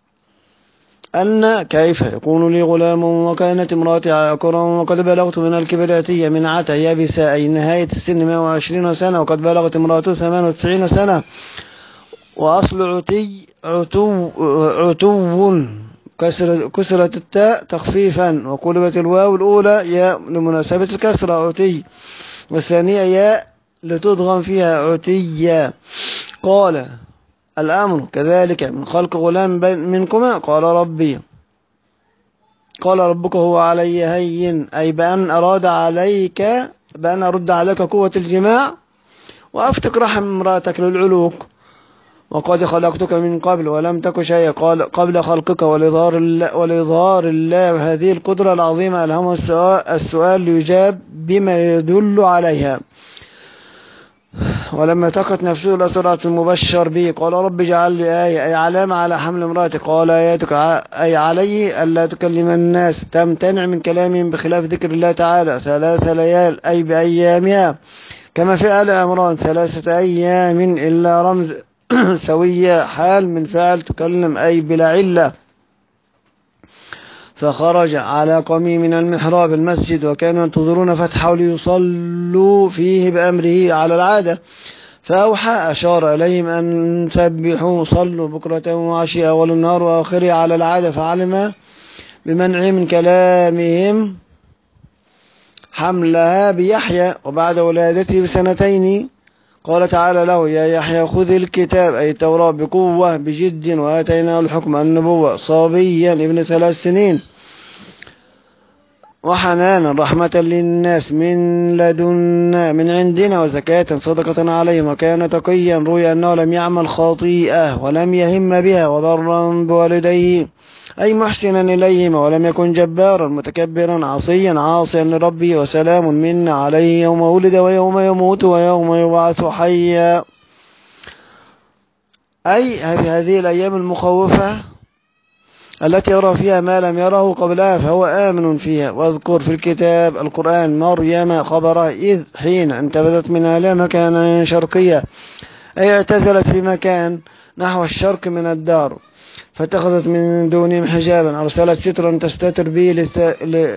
[SPEAKER 1] أن كيف يكون لي غلام وكانت امرأتي عاقرا وقد بلغت من الكبر عتيا من عتى يابس أي نهاية السن مائة وعشرين سنة وقد بلغت امرأته ثمان وتسعين سنة. وأصل عتي عتو عتو كسرت التاء تخفيفا وقلبت الواو الأولى ياء لمناسبة الكسرة عتي والثانية ياء لتضغم فيها عتيا. قال الأمر كذلك من خلق غلام منكما. قال ربي قال ربك هو علي هين أي بأن أراد عليك بأن أرد عليك قوة الجماع وأفتك رحم امرأتك للعلوق وقد خلقتك من قبل ولم تك شيئا. قال قبل خلقك ولإظهار الله, ولإظهار الله هذه القدرة العظيمة ألهمه السؤال, السؤال ليجاب بما يدل عليها. ولما تقت نفسه الأسرة المبشر به قال رب اجعل لي آية أي علامة على حمل امرأتك. قال آياتك أي علي ألا تكلم الناس تمتنع من كلامهم بخلاف ذكر الله تعالى ثلاث ليال أي بأيامها كما في آل عمران ثلاثة أيام إلا رمز سوية حال من فعل تكلم أي بلا علة. فخرج على قومه من المحراب المسجد وكانوا ينتظرون فتحه ليصلوا فيه بأمره على العادة فأوحى أشار إليهم أن سبحوا صلوا بكرة وعشيا أول النهار وآخره على العادة فعلم بمنعه من كلامهم حملها بيحيى وبعد ولادته بسنتين قال تعالى له يا يحيى خذ الكتاب أي التوراة بقوة بجد وآتيناه الحكم النبوة صبيا ابن ثلاث سنين وحنانا رحمة للناس من لدنا من عندنا وزكاة صدقة عليهم وكان تقيا روي أنه لم يعمل خطيئة ولم يهم بها وبرا بوالديه أي محسنا إليهما ولم يكن جبارا متكبرا عصيا عاصيا لربه وسلام منا عليه يوم ولد ويوم يموت ويوم يبعث حيا. أي في هذه الأيام المخوفة التي يرى فيها ما لم يره قبلها فهو آمن فيها. واذكر في الكتاب القرآن مريم خبره إذ حين انتبذت من أهلها مكانا شرقيا أي اعتزلت في مكان نحو الشرق من الدار فاتخذت من دونهم حجابا أرسلت سترا تستتر به لت... ل...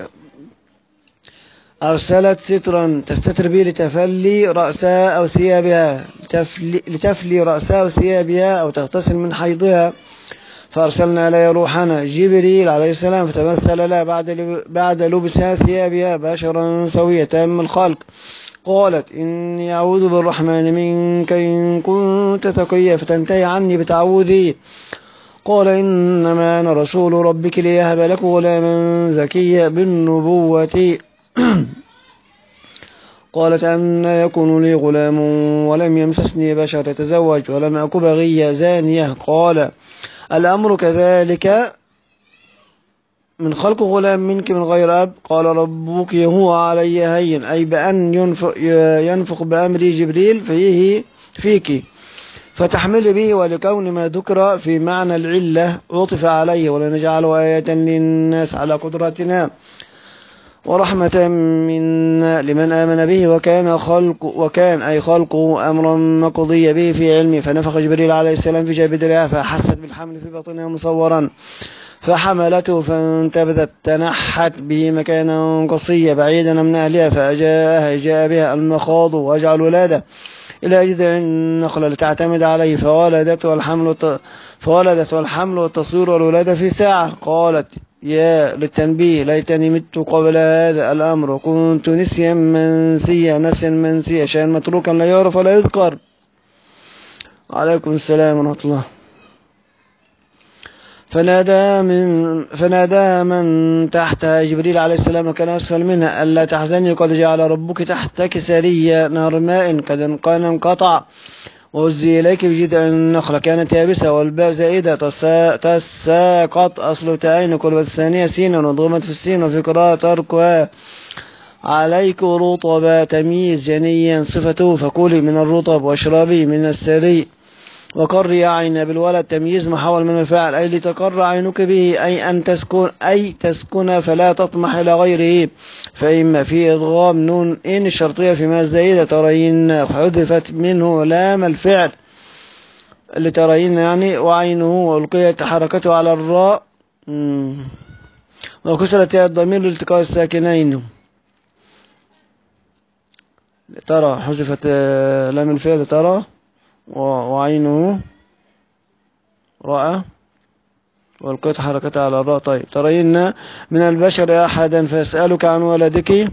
[SPEAKER 1] أرسلت سترا تستتر به لتفلي رأسها أو ثيابها لتفلي, لتفلي رأسها أو ثيابها أو تغتسل من حيضها فأرسلنا إليها روحنا جبريل عليه السلام فتمثل لها بعد لب... بعد لبسها ثيابها بشرا سويا تام الخلق. قالت إني أعوذ بالرحمن منك إن كنت تقيا فتنتهي عني بتعوذي. قال إنما أنا رسول ربك ليهب لك غلاما زكيا بالنبوة. قالت أن يكون لي غلام ولم يمسسني بشر تزوج ولم أك بغيا زانية. قال الأمر كذلك من خلق غلام منك من غير أب. قال ربك هو علي هين أي بأن ينفخ, ينفخ بأمري جبريل فيه فيك فتحمل به ولكون ما ذكر في معنى العلة عطف عليه ولنجعله آية للناس على قدرتنا ورحمة منا لمن آمن به وكان خلق وكان أي خلقه أمرا مقضي به في علمه فنفخ جبريل عليه السلام في جبدها فحست بالحمل في بطنها مصورا فحملته فانتبذت تنحت به مكانا قصيا بعيدا من أهلها فأجاءها جاء بها المخاض وأجعل ولاده إلى جذع النخلة لتعتمد عليه فولدت والحمل فولدت والحمل والتصوير والولادة في ساعة. قالت يا للتنبيه ليتني مت قبل هذا الأمر وكنت نسيا منسيا نسيا منسيا شيئا متروكا لا يعرف ولا يذكر. عليكم السلام ورحمة الله. فنادى من فنادى من تحتها جبريل عليه السلام كان أسفل منها ألا تحزني قد جعل ربك تحتك سريا نهر ماء قد كان انقطع وهزي إليك بجذع النخلة كانت يابسة والباء زائدة تساقط أصل تأين كل الثانية سين وضغمت في السين وفي قراءة تركها عليك رطبا تمييز جنيا صفته فكلي من الرطب واشربي من السري وقري عين بالولد تمييز محول من الفعل أي لتقر عينك به أي أن تسكن أي تسكن فلا تطمح إلى غيره فإما في إضغام نون إن الشرطية فيما الزائدة ترين حذفت منه لام الفعل اللي ترين يعني وعينه وألقيت حركته على الراء وكسرت الضمير لالتقاء الساكنين ترى حذفت لام الفعل ترى وعينه رأى والقيت حركتها على الراء. طيب ترين من البشر أحدا فيسألك عن ولدك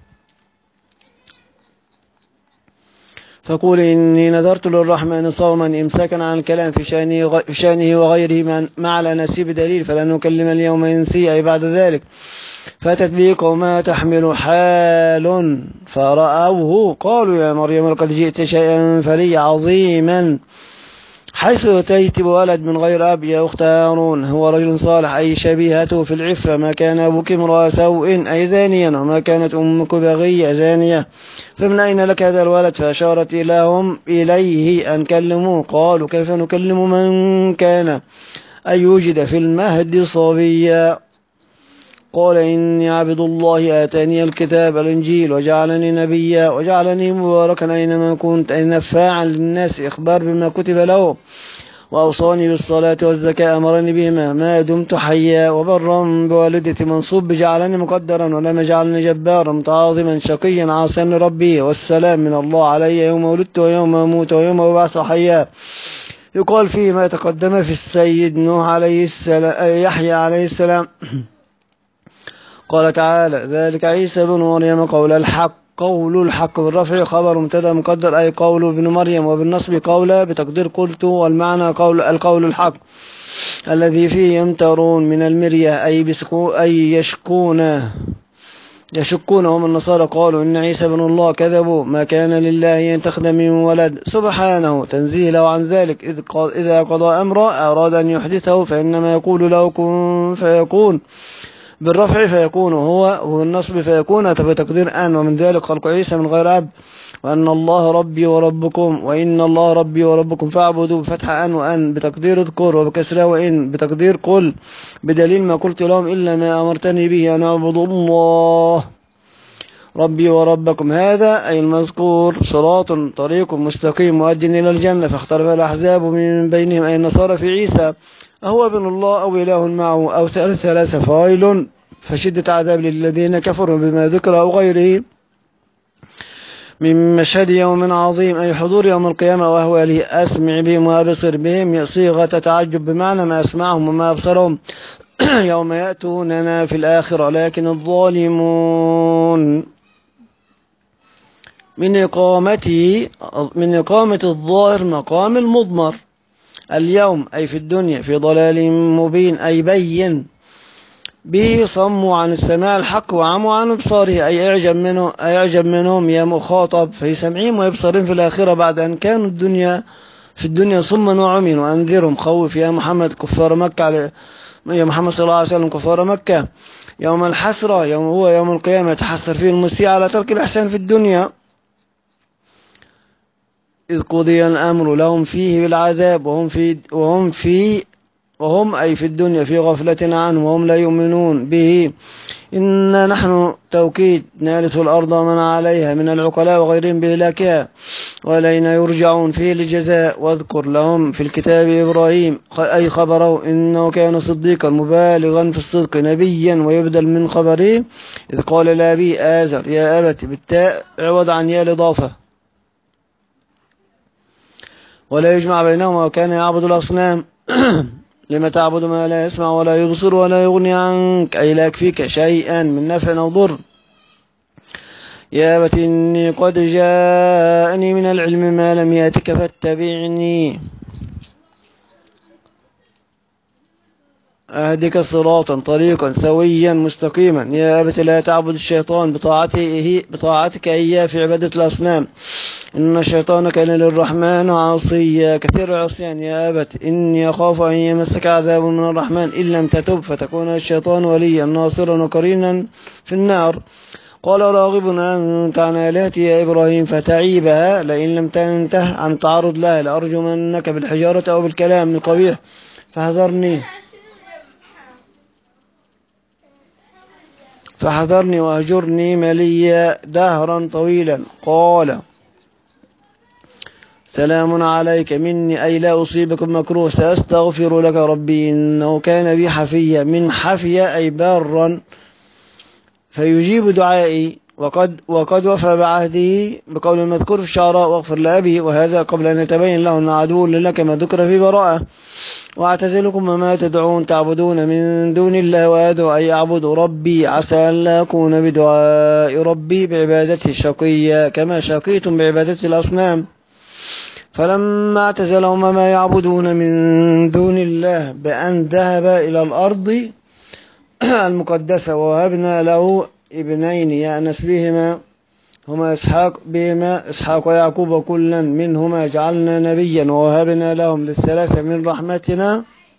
[SPEAKER 1] فقول إني نذرت للرحمن صوما إمساكا عن الكلام في شأنه, في شأنه وغيره مع الأناسيب دليل فلن نكلم اليوم إنسي أي بعد ذلك فأتت به قومها تحمل حال فرأوه قالوا يا مريم لقد جئت شيئا فريا عظيما حيث أتيت بولد من غير أب يا أخت هارون هو رجل صالح أي شبيهته في العفة ما كان أبوك امرأ سوء أي زانيا وما كانت أمك بغية زانية فمن أين لك هذا الولد فأشارت إليهم إليه أن كلموه قالوا كيف نكلم من كان أي يوجد في المهد صبيا قال إني عبد الله آتاني الكتاب الإنجيل وجعلني نبيا وجعلني مباركا أينما كنت أي نفاعا للناس إخبار بما كتب له وأوصاني بالصلاة والزكاة أمرني بهما ما دمت حيا وبرا بوالدتي منصوب بجعلني مقدرا ولم يجعلني جبارا متعاظما شقيا عاصيا لربي والسلام من الله علي يوم ولدت ويوم أموت ويوم أبعث حيا يقال فيه ما تقدم في السيد نوح عليه السلام يحيى عليه السلام قال تعالى ذلك عيسى بن مريم قول الحق قول الحق بالرفع خبر مبتدا مقدر أي قول ابن مريم وبالنصب قول بتقدير قلت والمعنى قول القول الحق الذي فيه يمترون من المرية أي بسكو أي يشكون يشكون هم النصارى قالوا إن عيسى بن الله كذبوا ما كان لله أن يتخذ من ولد سبحانه تنزيهه عن ذلك إذ إذا قضى أمرا أراد أن يحدثه فإنما يقول له كن فيكون بالرفع فيكون هو والنصب فيكون بتقدير أن ومن ذلك خلق عيسى من غير أب وأن الله ربي وربكم وإن الله ربي وربكم فاعبدوا بفتح أن وأن بتقدير اذكر وبكسرة وإن بتقدير قل بدليل ما قلت لهم إلا ما أمرتني به أن أعبدوا الله ربي وربكم هذا أي المذكور صراط طريق مستقيم مؤدٍ إلى الجنة فاختلف الأحزاب من بينهم أي النصارى في عيسى أهو ابن الله أو إله معه أو ثلاثة فاعل فشدة عذاب للذين كفروا بما ذكر أو غيره من مشهد يوم عظيم أي حضور يوم القيامة وأهواله أسمع بهم وأبصر بهم صيغة تعجب بمعنى ما أسمعهم وما أبصرهم يوم يأتوننا في الآخرة لكن الظالمون من إقامته من إقامة الظاهر مقام المضمر اليوم أي في الدنيا في ضلال مبين أي بين به صموا عن السماع الحق وعموا عن إبصاره أي اعجب منه أي اعجب منهم يا مخاطب في سمعهم وإبصارهم في الآخرة بعد أن كانوا الدنيا في الدنيا صما وعمين وأنذرهم خوف يا محمد كفار مكة على يا محمد صلى الله عليه وسلم كفار مكة يوم الحسرة يوم هو يوم القيامة يتحسر فيه المسيء على ترك الإحسان في الدنيا إذ قضي الأمر لهم فيه بالعذاب وهم في وهم في وهم أي في الدنيا في غفلة عنه وهم لا يؤمنون به إنا نحن توكيد نارث الأرض ومن عليها من العقلاء وغيرهم بهلاكها وإلينا يرجعون فيه للجزاء واذكر لهم في الكتاب إبراهيم أي خبره إنه كان صديقا مبالغا في الصدق نبيا ويبدل من خبره إذ قال لأبي آزر يا أبت بالتاء عوض عن يا الإضافة ولا يجمع بينهما وكان يعبد الأصنام لما تعبد ما لا يسمع ولا يبصر ولا يغني عنك أي لا يكفيك شيئا من نفع أو ضر يا أبت إني قد جاءني من العلم ما لم يأتك فاتبعني أهدك صراطا طريقا سويا مستقيما. يا أبت لا تعبد الشيطان بطاعته بطاعتك إياه في عبادة الأصنام، إن الشيطان كان للرحمن عصيا كثير العصيان. يا أبت إني أخاف أن يمسك عذاب من الرحمن إن لم تتب فتكون الشيطان وليا ناصرا وقرينا في النار. قال راغب أنت عن آلهتي يا إبراهيم فتعيبها لئن لم تنته عن التعرض لها لأرجمنك بالحجارة أو بالكلام القبيح فاحذرني فحذرني وأهجرني مليا دهرا طويلا. قال سلام عليك مني أي لا أصيبك بمكروه سأستغفر لك ربي إنه كان بي حفيا. من حفيا أي بارا فيجيب دعائي وقد وقد وفى بعهده بقول المذكور في الشعراء واغفر لأبي، وهذا قبل أن يتبين له أن عدو لله كما ذكر في براءة. واعتزلكم وما تدعون تعبدون من دون الله وأدعو أي أعبد ربي عسى أن لا أكون بدعاء ربي بعبادته شقيا كما شقيتم بعبادة الأصنام. فلما اعتزلهم ما يعبدون من دون الله بأن ذهب إلى الأرض المقدسة ووهبنا له ابنين يأنس بهما هما إسحاق بهما إسحاق ويعقوب كلا منهما جعلنا نبيا ووهبنا لهم للثلاثة من رحمتنا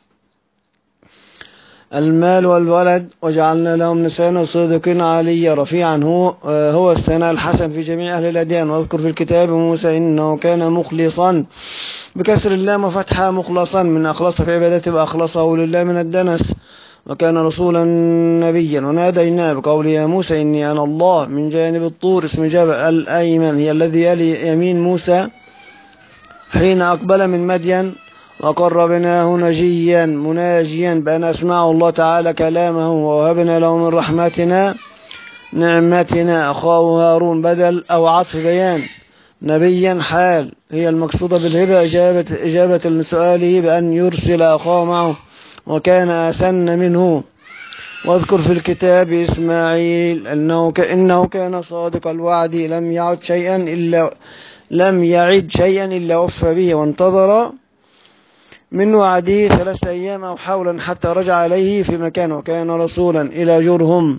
[SPEAKER 1] المال والولد وجعلنا لهم لسان صدق عليا رفيعا هو هو الثناء الحسن في جميع أهل الأديان. واذكر في الكتاب موسى إنه كان مخلصا بكسر اللام وفتحها مخلصا من أخلص في عبادته وأخلصه لله من الدنس وكان رسولا نبيا. وناديناه بقول يا موسى إني أنا الله من جانب الطور اسم جبل الأيمن هي الذي يلي يمين موسى حين أقبل من مدين وقربناه نجيا مناجيا بأن أسمعه الله تعالى كلامه ووهبنا له من رحمتنا نعمتنا أخاه هارون بدل أو عطف بيان نبيا حال هي المقصودة بالهبة إجابة, إجابة لسؤاله بأن يرسل أخاه معه وكان أسن منه. واذكر في الكتاب إسماعيل أنه كأنه كان صادق الوعد لم يعد شيئا إلا لم يعد شيئا إلا وفى به وانتظر من وعده ثلاثة أيام أو حولا حتى رجع إليه في مكانه. وكان رسولا إلى جرهم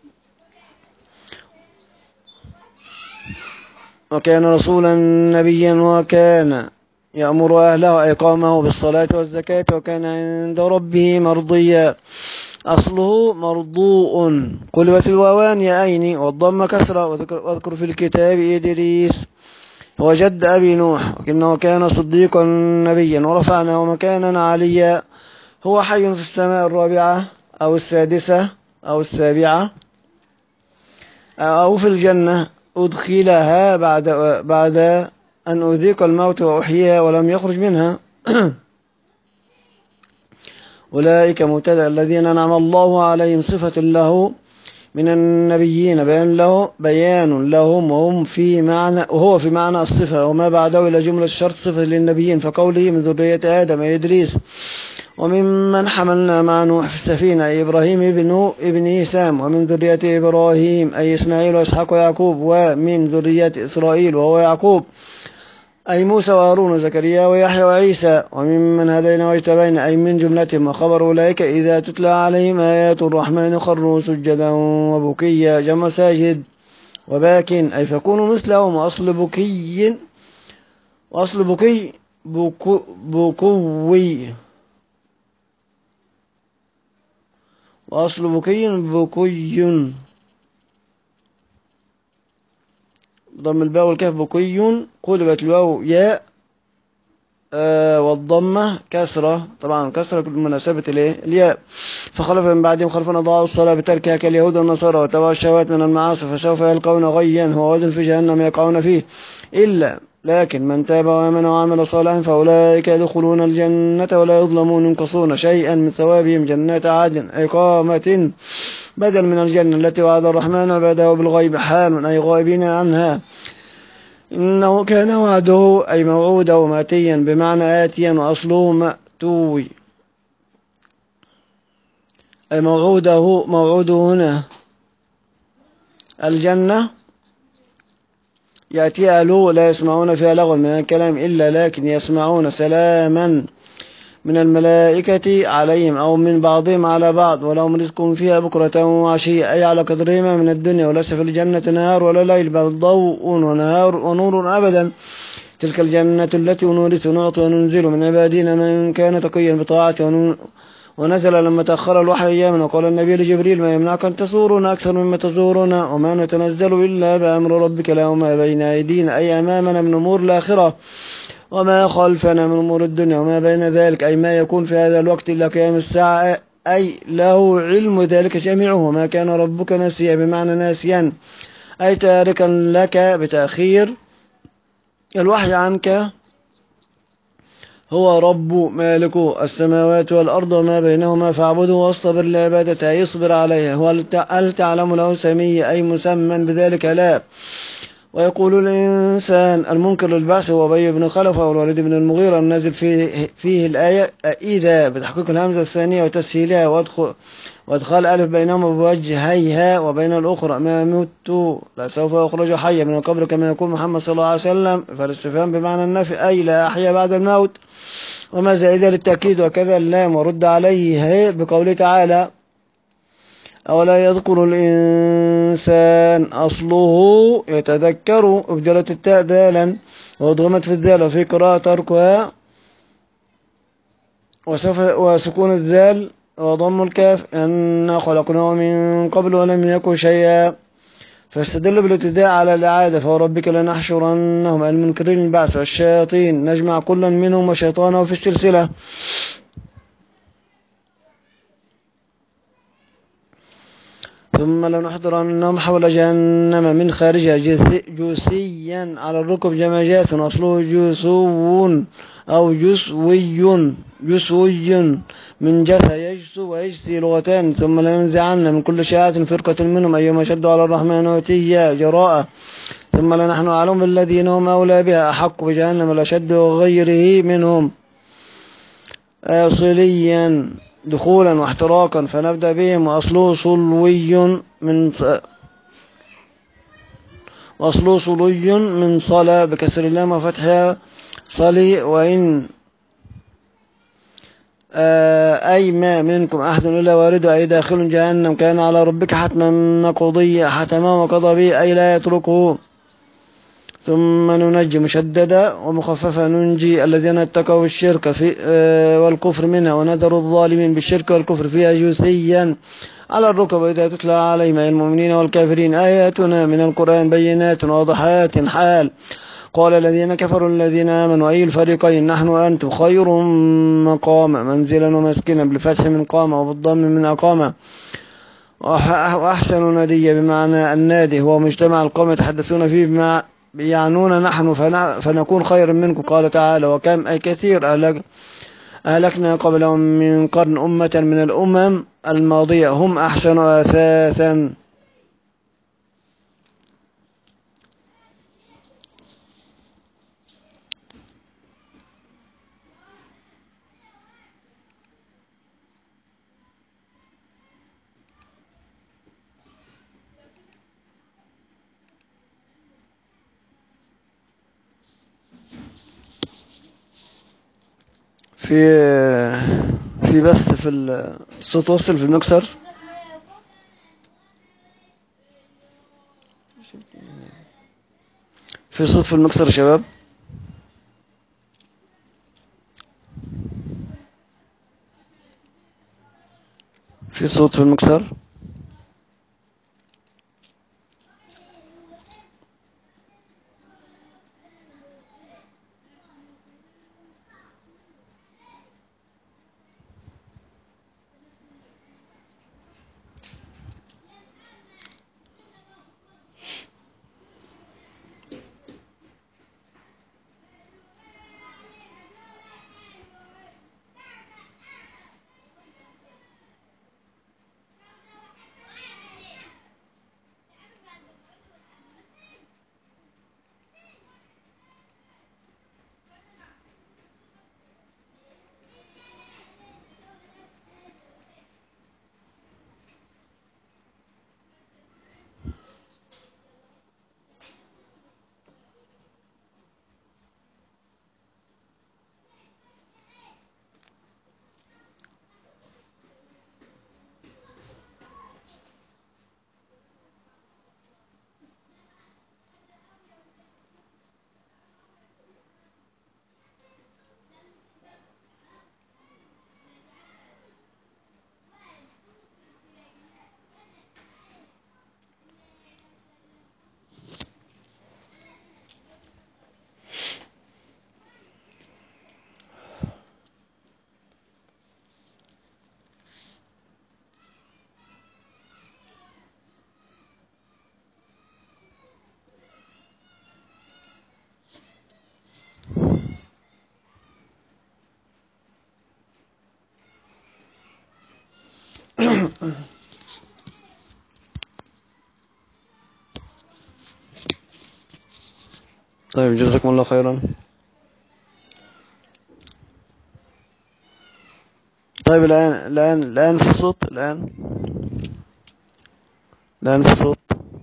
[SPEAKER 1] وكان رسولا نبيا وكان يأمر أهله إقامه بالصلاة والزكاة وكان عند ربه مرضيا. أصله مرضوء قلبت الواوان يأين والضم كسرة. واذكر في الكتاب إدريس هو جد أبي نوح وإنه كان صديقا نبيا ورفعناه مكانا عليا. هو حي في السماء الرابعة أو السادسة أو السابعة أو في الجنة أدخلها بعد بعد أن أذيق الموت وأحييها ولم يخرج منها. أولئك مبتدأ الذين أنعم الله عليهم صفة له من النبيين بيان له بيان لهم وهم في معنى وهو في معنى الصفة وما بعده إلى جملة الشرط صفة للنبيين فقوله من ذرية آدم إدريس وممن حملنا مع نوح في السفينة أي إبراهيم ابن ابن سام ومن ذرية إبراهيم أي إسماعيل وإسحاق ويعقوب ومن ذرية إسرائيل وهو يعقوب أي موسى وهارون وزكريا ويحيى وعيسى وممن هدينا واجتبينا أي من جملتهم. وخبر أولئك إذا تتلى عليهم آيات الرحمن خروا سجدا وبكيا جمع ساجد وباكن أي فكونوا مثلهم. وأصل بكي وأصل بكي بكو بكوي وأصل بكي بكي ضم الباء والكاف بكي قلبت الواو ياء آه والضمة كسرة طبعا كسرة بمناسبة الياء. فخلف من بعدهم خلف أضاعوا الصلاة بتركها كاليهود والنصارى وتبعوا الشهوات من المعاصي فسوف يلقون غيا هو واد في جهنم يقعون فيه إلا لكن من تاب وآمن وعمل صالحا فأولئك يدخلون الجنة ولا يظلمون ينقصون شيئا من ثوابهم جنات عدن إقامة بدل من الجنة التي وعد الرحمن عباده بالغيب حال أي غائبين عنها. إنه كان وعده أي موعوده ماتيا بمعنى آتيا وأصله مأتوي أي موعوده موعوده هنا الجنة يأتي له لا يسمعون فيها لغوا من الكلام إلا لكن يسمعون سلاما من الملائكة عليهم أو من بعضهم على بعض، ولهم رزق فيها بكرة وعشية، أي على قدرهما من الدنيا، وليس في الجنة نهار ولا ليل، بل ضوء ونهار ونور أبدا. تلك الجنة التي نورث نعطي وننزل من عبادنا من كان تقيا بطاعته. ونزل لما تأخر الوحي أياما، وقال النبي لجبريل ما يمنعك أن تزورنا أكثر مما تزورنا، وما نتنزل إلا بأمر ربك له ما بين أيدينا، أي أمامنا من أمور الآخرة وما خلفنا من أمور الدنيا وما بين ذلك، أي ما يكون في هذا الوقت إلى قيام الساعة، أي له علم ذلك جميعه. وما كان ربك نسيا بمعنى ناسيا، أي تاركا لك بتأخير الوحي عنك. هو رب مالك السماوات والأرض وما بينهما فاعبده واصطبر لعبادته، أي اصبر عليها. هل تعلم له سمي أي مسمى بذلك؟ لا. ويقول الإنسان المنكر للبعث هو أبي بن خلف والوليد بن المغيرة النازل فيه, فيه الآية إذا بتحقيق الهمزة الثانية وتسهيلها وادخل وادخال ألف بينهما بوجهيها وبين الأخرى ما مت لا سوف يخرج حيا من القبر كما يقول محمد صلى الله عليه وسلم، فالاستفهام بمعنى النفي أي لا أحيا بعد الموت، وما زائدة للتأكيد، وكذا اللام ورد عليه بقوله تعالى أولا يذكر الإنسان أصله يتذكر، أبدلت التاء دالا وضغمت في الذال، وفي قراءة تركها وسكون الذال وضم الكاف أنا خلقناه من قبل ولم يكن شيئا، فاستدل بالابتداء على الإعادة. فوربك لنحشرنهم المنكرين البعث والشياطين نجمع كلا منهم وشيطانه في السلسلة. ثم لنحضرنهم حول جهنم من خارجها جثيا على الركب جمع جاث، أصله جثو أو جثوي جثوي من جثى يجثو ويجثي لغتان. ثم لننزعن من كل شيعة فرقة منهم أيهم أشد على الرحمن عتيا جراءة. ثم لنحن أعلم بالذين هم أولى بها أحق بجهنم الأشد وغيره منهم صليا دخولا واحتراقا، فنبدأ بهم. وأصله صلوي من ص... وأصله صلوي من صلى بكسر اللام وفتحها صلي، وإن آه أي ما منكم أحد إلا وارده أي داخل جهنم كان على ربك حتما مقضيا، حتما وقضى به أي لا يتركه. ثم ننجي مشددا ومخففا ننجي الذين اتقوا الشرك في آه والكفر منها، ونذر الظالمين بالشرك والكفر فيها جثيا على الركب إذا تتلى عليهم المؤمنين والكافرين آياتنا من القرآن بينات واضحات حال. قال الذين كفروا الذين آمنوا أي الفريقين نحن أنتم خير مقام منزلا ومسكنا بالفتح من قام وبالضم من أقام، وأحسن ندية بمعنى النادي هو مجتمع القوم يتحدثون فيه بما يعنون نحن فنكون خير منكم. قال تعالى وكم أي كثير أهلك أهلكنا قبلهم من قرن أمة من الأمم الماضية هم أحسن أثاثا. في في بث في الصوت وصل في المكسر. في صوت في المكسر يا شباب. في صوت في المكسر. طيب جزاكم الله خيرا. طيب الآن الآن الآن في صوت الآن الآن في صوت.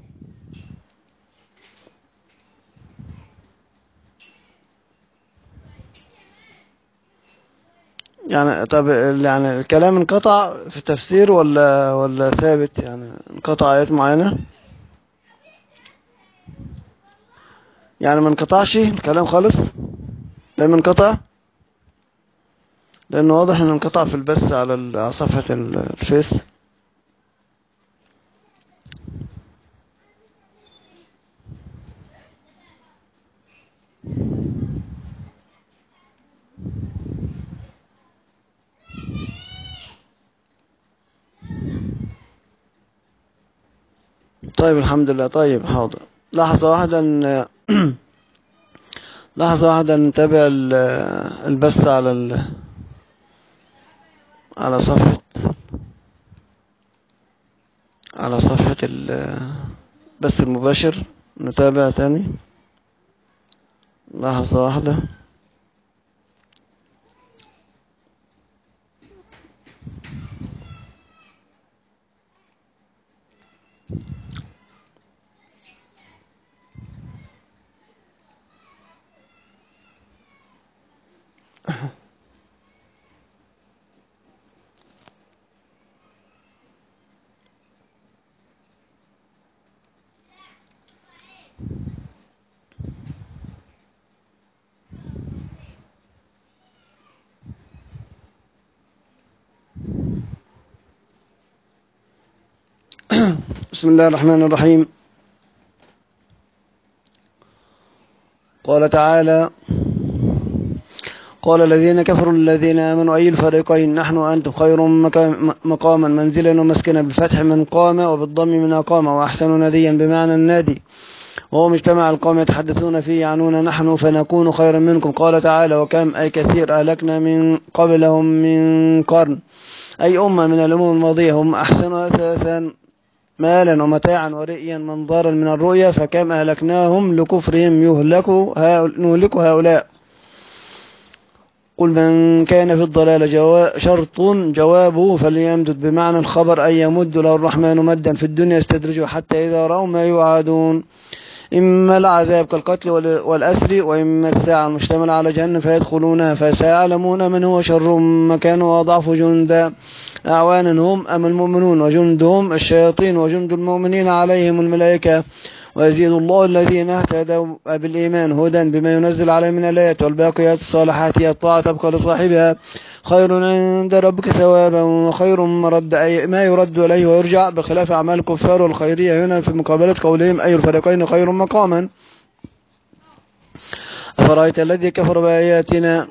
[SPEAKER 1] يعني طب يعني الكلام انقطع في تفسير ولا ولا ثابت؟ يعني انقطع آيات معينة، يعني ما انقطعش الكلام خالص؟ لما انقطع، لأنه واضح إنه انقطع في البث على ال- على صفحة ال- الفيس. طيب الحمد لله. طيب حاضر، لحظة واحدة ن... لحظة واحدة نتابع ال- البث على ال... على صفحة على صفحة البث المباشر. نتابع تاني، لحظة واحدة. بسم الله الرحمن الرحيم. قال تعالى: قال الذين كفروا للذين آمنوا أي الفريقين نحن وأنتم خير مكا- مقاما منزلا ومسكنا، بالفتح من قام وبالضم من أقام، وأحسن نديا بمعنى النادي، وهو مجتمع القوم يتحدثون فيه يعنون نحن فنكون خيرا منكم. قال تعالى: وكم أي كثير أهلكنا من قبلهم من قرن، أي أمة من الأمم الماضية، هم أحسن أثاثا مالا ومتاعا ورئيا منظرا من الرؤيا، فكم أهلكناهم لكفرهم يهلك نهلك هؤلاء. قل من كان في الضلال جوا شرط جوابه فليمدد بمعنى الخبر، أي يمد له الرحمن مدا في الدنيا يستدرجه حتى إذا رأوا ما يوعدون، إما العذاب كالقتل والأسر، وإما الساعة المشتملة على جهنم فيدخلونها فسيعلمون من هو شر مكانه وأضعف جندا، أعوانا هم أم المؤمنون وجندهم الشياطين وجند المؤمنين عليهم الملائكة، ويزيد الله الذين اهتدوا بالإيمان هدى بما ينزل عليه من الآيات، والباقيات الصالحات هي الطاعة تبقى لصاحبها خير عند ربك ثوابا وخير مرد، أي ما يرد إليه ويرجع، بخلاف أعمال الكفار والخيرية هنا في مقابلة قولهم أي الفريقين خير مقاما. أفرأيت الذي كفر بآياتنا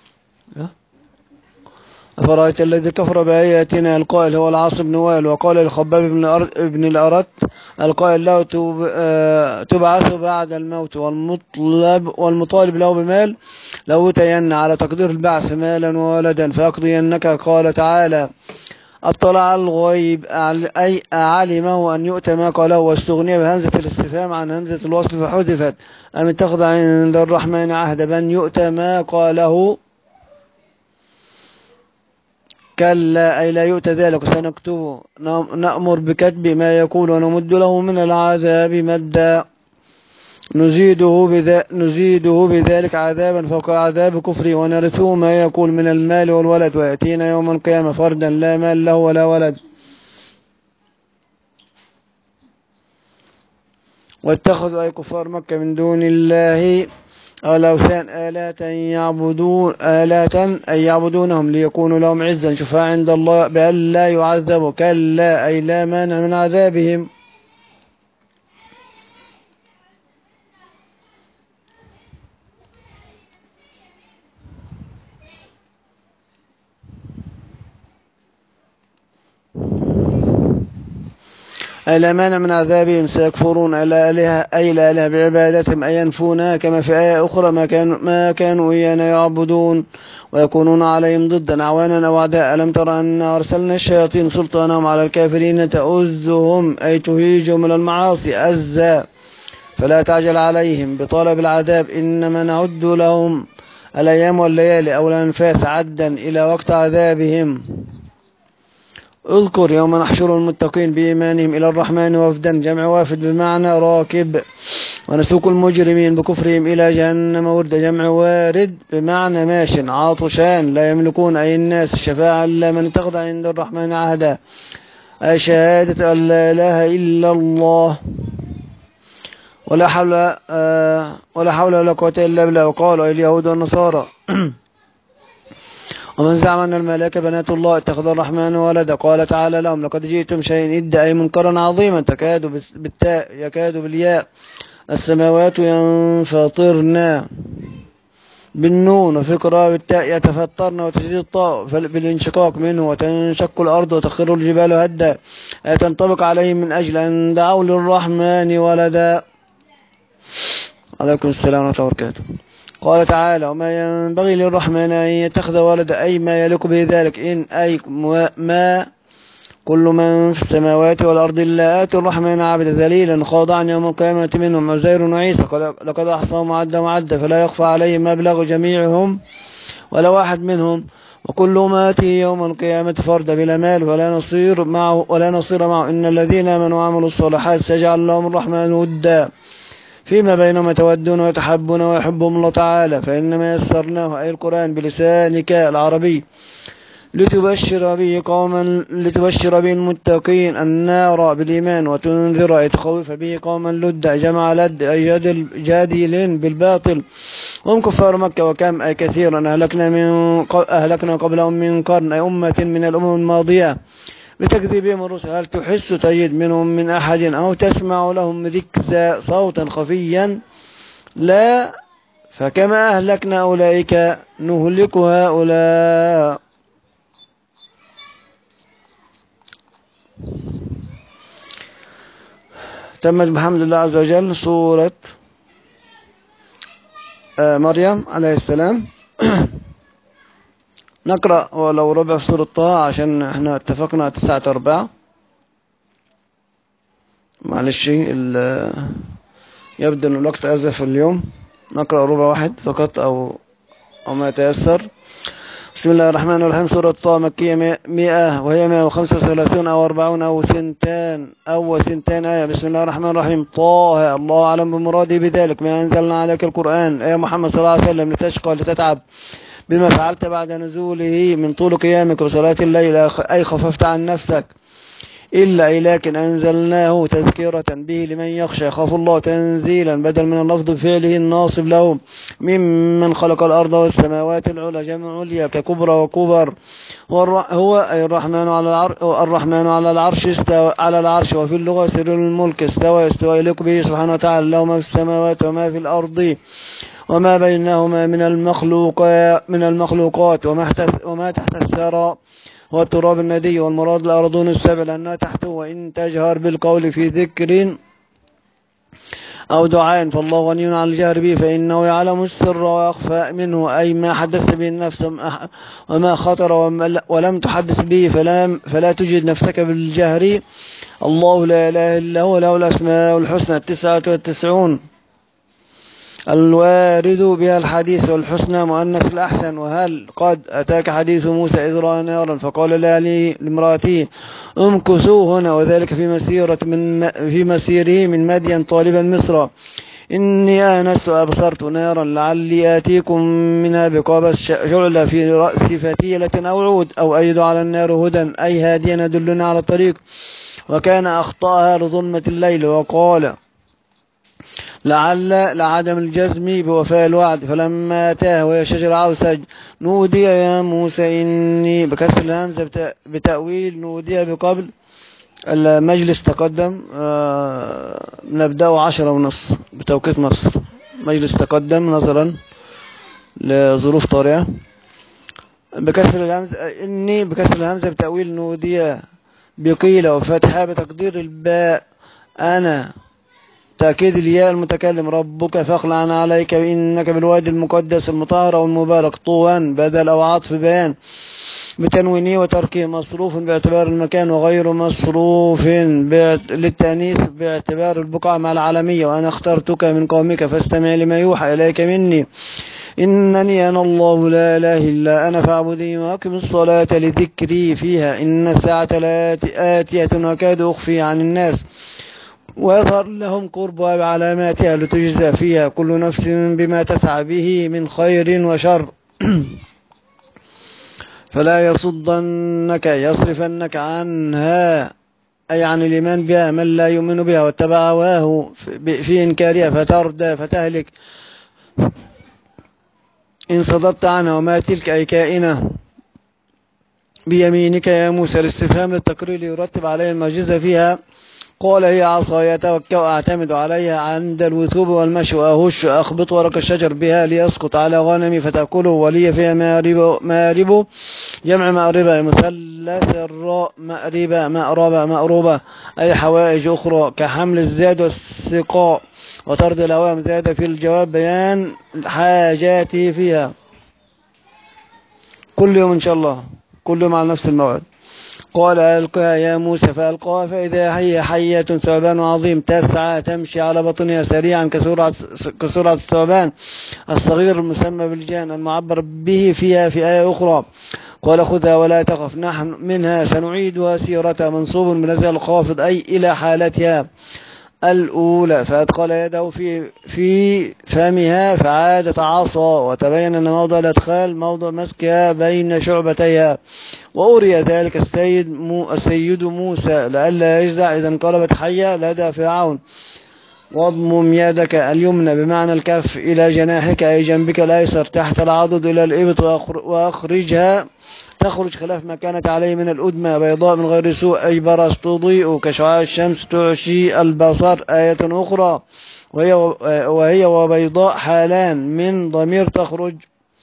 [SPEAKER 1] أفرأيت الذي كفر بآياتنا القائل هو العاص بن وائل، وقال للخباب بن, بن الأرت القائل له تبعث بعد الموت، والمطلب والمطالب له بمال لأوتين على تقدير البعث مالا وولدا فيقضينك. قال تعالى: اطلع على الغيب، أي أعلمه أن يؤتى ما قاله، واستغني بهمزة الاستفهام عن همزة الوصل فحذفت، أم اتخذ عند الرحمن عهدا بأن يؤتى ما قاله، كلا أي لا يؤتى ذلك، سنكتبه نأمر بكتب ما يقول ونمد له من العذاب مدا، نزيده, بذا نزيده بذلك عذابا فوق عذاب كفره، ونرثه ما يقول من المال والولد، ويأتينا يوم القيامة فردا لا مال له ولا ولد. واتخذوا أي كفار مكة من دون الله أو الأوثان آلات يعبدون آلات أي يعبدونهم ليكونوا لهم عزا شفاعا عند الله بأن لا يعذبوا، كلا أي لا مانع من عذابهم. أي لا مانع من عذابهم، سيكفرون الآلهة أي الآلهة بعبادتهم أي ينفونها، كما في آية أخرى ما كانوا, ما كانوا إيانا يعبدون، ويكونون عليهم ضدا أعوانا أو أعداء. ألم تر أن أرسلنا الشياطين سلطانهم على الكافرين تؤزهم أي تهيجهم من المعاصي أزا، فلا تعجل عليهم بطلب العذاب، إنما نعد لهم الأيام والليالي أو الأنفاس عدا إلى وقت عذابهم. اذكر يوم نحشر المتقين بإيمانهم إلى الرحمن وفدا، جمع وافد بمعنى راكب، ونسوق المجرمين بكفرهم إلى جهنم ورد، جمع وارد بمعنى ماش، عاطشان لا يملكون أي الناس الشفاعة إلا من اتخذ عند الرحمن عهدا، أي شهادة أن لا إله إلا الله ولا حول آه ولا حول ولا قوة إلا بالله. وقالوا اليهود والنصارى ومن زعم أن الملائكة بنات الله اتخذ الرحمن ولدا، قال تعالى لهم لقد جئتم شيئا إدا أي منكرا عظيما، تكاد بالتاء يكاد بالياء، السماوات ينفطرن بالنون، وفي قراءة بالتاء يتفطرن وتشديد الطاء بالانشقاق منه، وتنشق الأرض وتخر الجبال هدا، أي تنطبق عليهم من أجل أن دعوا للرحمن ولدا. عليكم السلام ورحمة الله وبركاته. قال تعالى وما ينبغي للرحمن أن يتخذ ولدا أي ما يليق به ذلك، إن أي ما كل من في السماوات والأرض إلا آتوا الرحمن عبدا ذليلا خاضعا يوم القيامة منهم عزير وعيسى، لقد أحصاهم وعد وعد، فلا يخفى عليهم مبلغ جميعهم ولا واحد منهم، وكلهم آتيه يوم القيامة فردا بلا مال ولا نصير معه ولا نصير معه، إن الذين آمنوا وعملوا الصالحات سيجعل لهم الرحمن ودا فيما بينهم يتودون ويتحبون ويحبهم الله تعالى، فإنما يسرناه أي القرآن بلسانك العربي لتبشر به قوما لتبشر به المتقين النار بالإيمان، وتنذر أي تخوف به قوما لد، جمع لد أي جادل جادل بالباطل، هم كفار مكة، وكم أي كثيرا أهلكنا من أهلكنا قبلهم من قرن أي أمة من الأمم الماضية بتكذيبهم الرسل، هل تحس تجد منهم من أحد أو تسمع لهم ركزا صوتا خفيا، لا، فكما أهلكنا أولئك نهلك هؤلاء. تمت بحمد الله عز وجل سورة مريم عليه السلام. نقرأ ولو ربع في سورة طه عشان احنا اتفقنا تسعة أربعة، معلش يبدو ان الوقت أزف اليوم، نقرأ ربع واحد فقط أو أو ما يتيسر. بسم الله الرحمن الرحيم. سورة طه مكية مئة وهي مئة وخمسة وثلاثون أو أربعون أو ثنتان أو ثنتان آية. بسم الله الرحمن الرحيم. طه الله أعلم بمراده بذلك، ما أنزلنا عليك القرآن يا محمد صلى الله عليه وسلم لتشقى لتتعب بما فعلت بعد نزوله من طول قيامك وصلاة الليل، أي خففت عن نفسك، إلا أي لكن أنزلناه تذكرة به لمن يخشى يخاف الله، تنزيلا بدل من اللفظ بفعله الناصب له، ممن خلق الأرض والسماوات العلى، جمع عليا ككبرى وكبر، هو أي الرحمن على العرش الرحمن على العرش استوى على العرش، وفي اللغة سر الملك استوى يستوى إليك به سبحانه وتعالى، له ما في السماوات وما في الأرض وما بينهما من المخلوقات من المخلوقات وما تحت الثرى والتراب الندي، والمراد الأرضون السبع لأنها تحته، وإن تجهر بالقول في ذكر أو دعاء فالله غني عن الجهر به، فإنه يعلم السر ويخفى منه، أي ما حدثت به النفس وما خطر ولم تحدث به فلا, فلا تجد نفسك بالجهر. الله لا إله إلا هو له الأسماء الحسنى التسعة والتسعون الوارد بها الحديث، والحسنى مؤنث الأحسن. وهل قد أتاك حديث موسى إذ رأى نارا فقال لامرأته امكثوا هنا، وذلك في مسيرة من في مسيره من مدين طالبا مصر، إني آنست أبصرت نارا لعلي آتيكم منها بقبس شعلة في رأس فتيلة أو عود، أو أيد على النار هدى أي هاديا يدلنا على الطريق، وكان أخطأها لظلمة الليل، وقال لعل لعدم الجزم بوفاء الوعد، فلما أتاه وهي شجر عوسج نودي يا موسى إني بكسر الهمزة بتأويل نودي بقبل المجلس تقدم. آه نبدأ عشرة ونص بتوقيت مصر، مجلس تقدم نظرا لظروف طارئة. بكسر الهمزة إني بكسر الهمزة بتأويل نودي بقيل وفتحها بتقدير الباء أنا تأكيد الياء المتكلم ربك فاخلع عليك إنك بالوادي المقدس المطهر والمبارك طوان بدل أو عطف بيان بتنوينه وتركه مصروف باعتبار المكان وغير مصروف للتأنيث باعتبار البقعة مع العالمية. وأنا اخترتك من قومك فاستمع لما يوحى إليك مني إنني أنا الله لا إله إلا أنا فاعبدني وأقم الصلاة لذكري فيها إن الساعة آتية وأكاد أخفي عن الناس ويظهر لهم قربها بعلاماتها لتجزى فيها كل نفس بما تسعى به من خير وشر فلا يصدنك يصرفنك عنها أي عن الإيمان بها من لا يؤمن بها واتبع هواه في إنكارها فتردى فتهلك إن صددت عنها. وما تلك أي كائنة بيمينك يا موسى الاستفهام للتقرير يرتب عليه المعجزة فيها. قال هي عصاي أتوكأ أعتمد عليها عند الوثوب والمشي وأهش أخبط ورق الشجر بها ليسقط على غنمي فتأكله ولي فيها مأرب مأرب جمع مأربة مثلث الراء مأربة مأربة مأربة أي حوائج أخرى كحمل الزاد والسقاء وطرد الهوام زاد في الجواب بيان حاجاته فيها كل يوم إن شاء الله كل يوم على نفس الموعد. قال ألقها يا موسى فألقاها فإذا هي حية ثعبان عظيم تسعى تمشي على بطنها سريعا كسرعة كسرعة الثعبان الصغير المسمى بالجان المعبر به فيها في آية أخرى. قال خذها ولا تخف نحن منها سنعيدها سيرتها منصوب بنزع الخافض أي إلى حالتها الأولى فأدخل يده في في فمها فعادت عصا وتبين أن موضع الإدخال موضع مسكها بين شعبتيها وأري ذلك السيد مو السيد موسى لئلا يجزع إذا انقلبت حية لدى فرعون. واضمم يدك اليمنى بمعنى الكف إلى جناحك أي جنبك الأيسر تحت العضد إلى الإبط وأخرجها تخرج خلاف ما كانت عليه من الأدمى بيضاء من غير سوء أي برص تضيء كشعاع الشمس تعشي البصر. آية أخرى وهي, وهي وبيضاء حالان من ضمير تخرج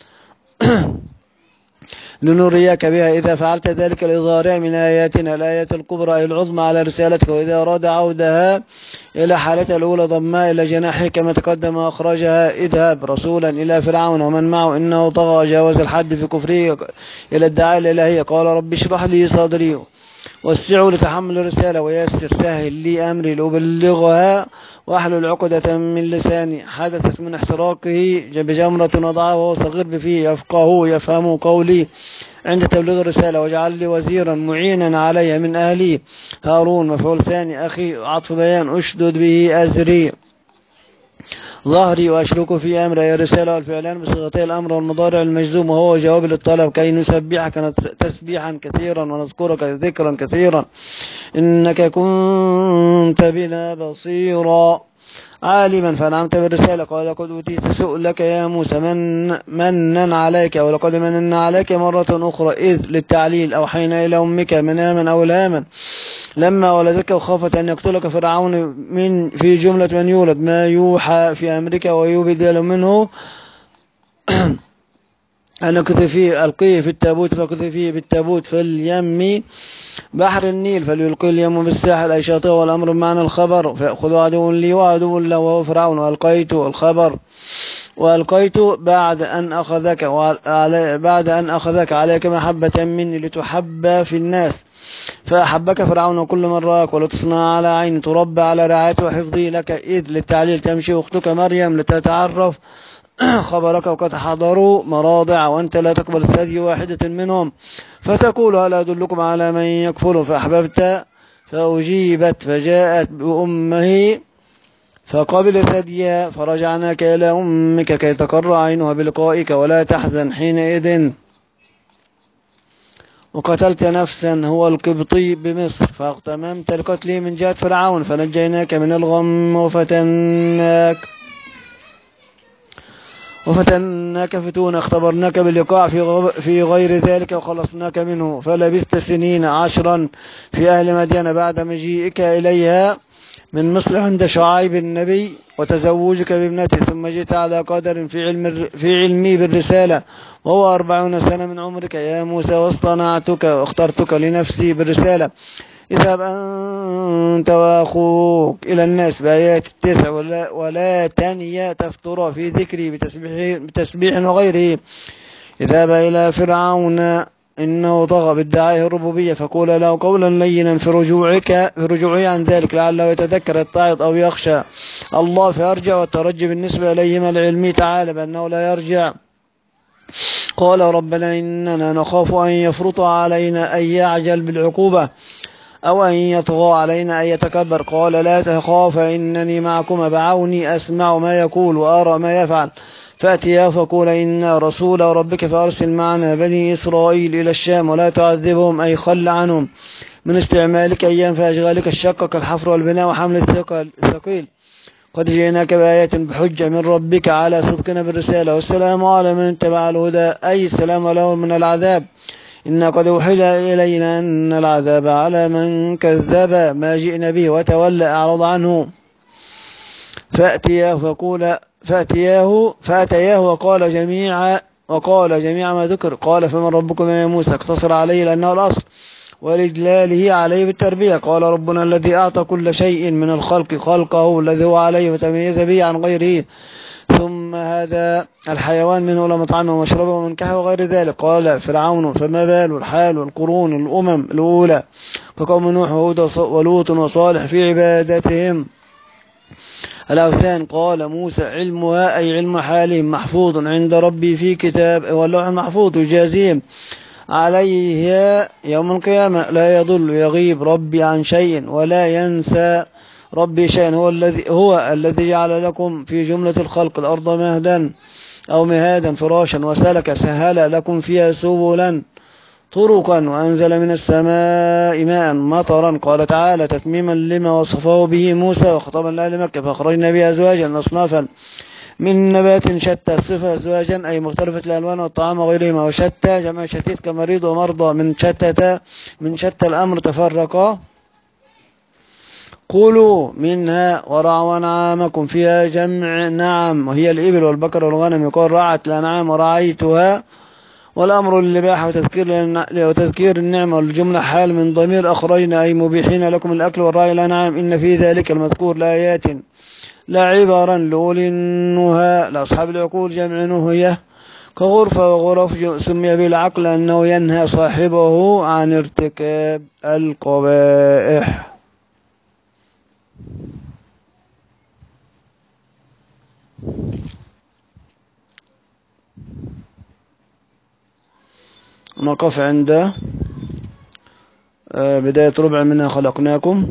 [SPEAKER 1] لنريك بها إذا فعلت ذلك الإظهار من آياتنا الآيات الكبرى أي العظمى على رسالتك. وإذا أراد عودها إلى حالتها الأولى ضمها إلى جناحه كما تقدم وأخرجها اذهب رسولا إلى فرعون ومن معه إنه طغى وجاوز الحد في كفره إلى الدعاء الإلهية. قال رب اشرح لي صدري وسعوا لتحمل الرسالة ويسر سهل لي أمري لأبلغها واحلل عقدة من لساني. حدثت من احتراقه بجمرة وضعه وهو صغير بفيه يفقه يفهم قولي عند تبليغ الرسالة. واجعل لي وزيرا معينا علي من أهلي هارون مفعول ثاني أخي عطف بيان أشدد به أزري ظهري وأشرك في أمر أي الرسالة والفعلان بصيغتي الأمر والمضارع المجزوم وهو جواب للطلب كي نسبحك تسبيحا كثيرا ونذكرك ذكرا كثيرا إنك كنت بنا بصيرا عالما فنعمت بالرسالة. قال لقد أوتيت سؤلك يا موسى من منا عليك ولقد مننا عليك مرة أخرى إذ للتعليل أوحينا إلى أمك مناما أو لاما لما ولدك وخافت أن يقتلك فرعون من في جملة من يولد ما يوحى في أمرك ويبدل منه أن كذفيه ألقيه في التابوت فكذفيه بالتابوت في اليم بحر النيل فليلقي اليم بالساحل أي شاطئ والأمر بمعنى الخبر فيأخذ عدو لي وعدو له وهو فرعون. وألقيت الخبر وألقيت بعد أن أخذك بعد أن أخذك عليك محبة مني لتحب في الناس فأحبك فرعون وكل من رآك ولتصنع على عين تربى على رعايته وحفظي لك إذ للتعليل تمشي أختك مريم لتتعرف خبرك وقد حضروا مراضع وأنت لا تقبل ثدي واحدة منهم فتقول هل أدلكم على من يكفر فأحببت فأجيبت فجاءت بأمه فقبل ثديها فرجعناك إلى أمك كي تقر عينها بلقائك ولا تحزن حينئذ وقتلت نفسا هو القبطي بمصر فاغتممت القتل من جهة فرعون فنجيناك من الغم وفتناك وفتناك فتونا اختبرناك بالإيقاع في, في غير ذلك وخلصناك منه فلبثت سنين عشرا في أهل مدين بعد مجيئك إليها من مصر عند شعيب النبي وتزوجك بابنته ثم جئت على قدر في, علم في علمي بالرسالة وهو أربعون سنة من عمرك يا موسى واصطنعتك واخترتك لنفسي بالرسالة اذهب أنت وأخوك إلى الناس بآيات التسع ولا, ولا تنيا تفترا في ذكري بتسبيح, بتسبيح وغيره. اذهب إلى فرعون إنه طغى بادعائه الربوبية فقول له قولا لينا في رجوعك في رجوعه عن ذلك لعله يتذكر يتعظ أو يخشى الله فيرجع. والترجي بالنسبة إليهما العلمي تعالى بأنه لا يرجع. قال ربنا إننا نخاف أن يفرط علينا أن يعجل بالعقوبة أو أن يطغى علينا أن يتكبر. قال لا تخاف إنني معكما بعوني أسمع ما يقول وأرى ما يفعل. فأتيا فقول إنا رسول ربك فأرسل معنا بني إسرائيل إلى الشام ولا تعذبهم أي خل عنهم من استعمالك أيام في أشغالك الشقة كالحفر والبناء وحمل الثقيل. قد جئناك بآيات بحجة من ربك على صدقنا بالرسالة والسلام على من اتبع الهدى أي السلام له من العذاب. إنا قد أوحي إلينا أن العذاب على من كذب ما جئنا به وتولى أعرض عنه. فأتياه فقول فأتياه فأتياه وقال جميع وقال جميع ما ذكر. قال فمن ربكم يا موسى؟ اقتصر عليه لأنه الأصل ولإدلاله عليه بالتربية. قال ربنا الذي أعطى كل شيء من الخلق خلقه الذي هو عليه وتميز به عن غيره ثم هذا الحيوان منه لمطعمه ومشربه ومنكحه وغير ذلك. قال فرعون فما بال الحال والقرون الأمم الأولى كقوم نوح وهود ولوط وصالح في عبادتهم الأوثان. قال موسى علمها أي علم حالهم محفوظ عند ربي في كتاب واللوح المحفوظ يجازيهم عليها يوم القيامة. لا يضل يغيب ربي عن شيء ولا ينسى ربي شيئا. هو الذي هو الذي جعل لكم في جملة الخلق الأرض مهدا أو مهادا فراشا وسلك سهل لكم فيها سبلا طرقا وأنزل من السماء ماء مطرا. قال تعالى تتميما لما وصفه به موسى وخطبا لأهل مكة فأخرجنا بها أزواجا أصنافا من نبات شتى. صفة أزواجا أي مختلفة الألوان والطعام وغيرهما وشتى جمع شتيت كمريض ومرضى من شتى من شتى الأمر تفرقا. كلوا منها ورعوا أنعامكم فيها جمع نعم وهي الإبل والبقر والغنم. يقول رعت الأنعام ورعيتها والأمر للإباحة وتذكير وتذكير النعمة والجملة حال من ضمير أخرجنا أي مبيحين لكم الأكل والرعي الأنعام. إن في ذلك المذكور لآيات لا عبارا لأولي النهى لأصحاب العقول جمع نهية كغرفة وغرف سمي بالعقل أنه ينهى صاحبه عن ارتكاب القبائح. نقف عند بداية ربع منها خلقناكم.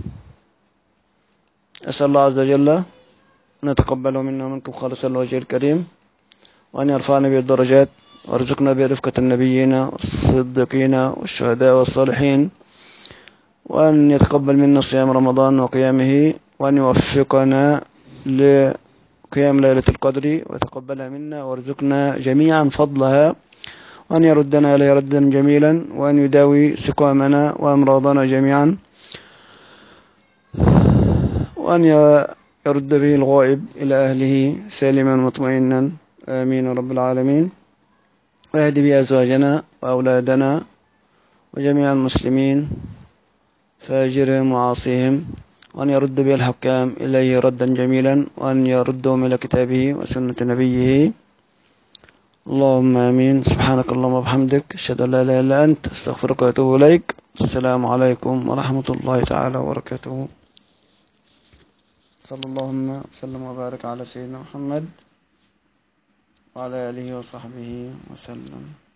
[SPEAKER 1] أسأل الله عز وجل أن يتقبله منا ومنكم خالصا لوجهه الكريم وأن يرفعنا به الدرجات وارزقنا برفقة النبيين والصديقين والشهداء والصالحين وأن يتقبل منا صيام رمضان وقيامه وأن يوفقنا لقيام ليلة القدر ويتقبلها منا وارزقنا جميعا فضلها وأن يردنا إليه ردا جميلا وأن يداوي سقامنا وأمراضنا جميعا وأن يرد به الغائب إلى أهله سالما مطمئنا آمين رب العالمين. ويهدي به أزواجنا وأولادنا وجميع المسلمين فاجرهم وعاصيهم وأن يرد به الحكام إليه ردا جميلا وأن يردهم إلى كتابه وسنة نبيه. اللهم آمين. سبحانك اللهم وبحمدك أشهد أن لا إله إلا أنت أستغفرك وأتوب إليك. السلام عليكم ورحمة الله تعالى وبركاته. صلى الله وسلم وبارك على سيدنا محمد وعلى آله وصحبه وسلم.